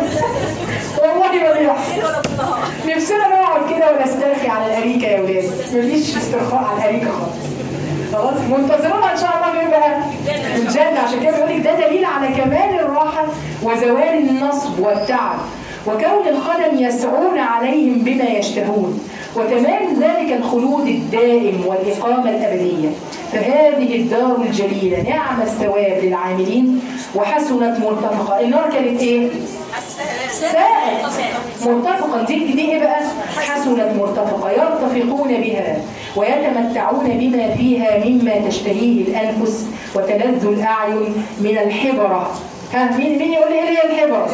والله ما بيحصل. نفسنا نقعد كده ونسترخي على الاريكه يا ولاد، مفيش استرخاء على الاريكه خالص. خلاص منتظرونا ان شاء الله فين بقى؟ في الجنه. عشان كده بيقول لك ده دليل على كمال الراحه وزوال النصب والتعب، وكون الخدم يسعون عليهم بما يشتهون، وتمام ذلك الخلود الدائم والإقامة الأبدية. فهذه الدار الجليلة نعم الثواب للعاملين وحسنت مرتفقة. النار كانت ايه؟ ساءت مرتفقة. دي دي ايه بقى؟ حسنت مرتفقة، يرتفقون بها ويتمتعون بما فيها مما تشتهيه الأنفس وتلذ الأعين من الحبرة. ها مين مين يقول لي ايه هي الحبرة؟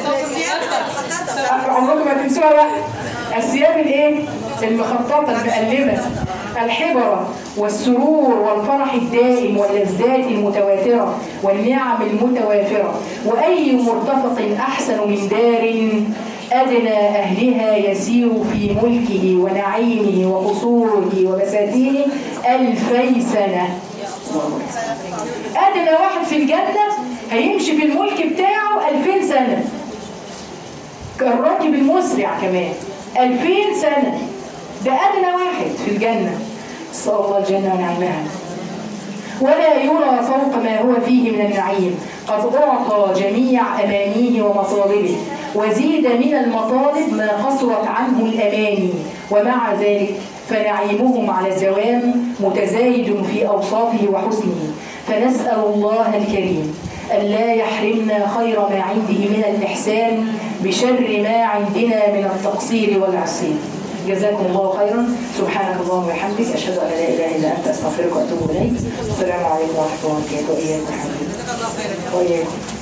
عمركم ما تنسوها بقى. الثياب الايه؟ المخططة المقلمة، الحبرة والسرور والفرح الدائم واللذات المتواترة والنعم المتوافرة. وأي مرتفق أحسن من دار أدنى أهلها يسير في ملكه ونعيمه وقصوره وبساتينه ألفي سنة. أدنى واحد في الجنة هيمشي في الملك بتاعه ألفين سنة، الراكب المسرع كمان ألفين سنة، ده أدنى واحد في الجنة. صلى الله الجنة ونعيمها. ولا يرى فوق ما هو فيه من النعيم، قد أعطى جميع أمانيه ومطالبه، وزيد من المطالب ما قصرت عنه الأماني، ومع ذلك فنعيمهم على الدوام متزايد في أوصافه وحسنه. فنسأل الله الكريم ألا يحرمنا خير ما عنده من الإحسان بشر ما عندنا من التقصير والعصيان. جزاكم الله خيرا. سبحانك اللهم وبحمدك، أشهد أن لا إله إلا أنت، أستغفرك وأتوب إليك. السلام عليكم ورحمة الله وبركاته. وإياكم حبيبي وإياكم.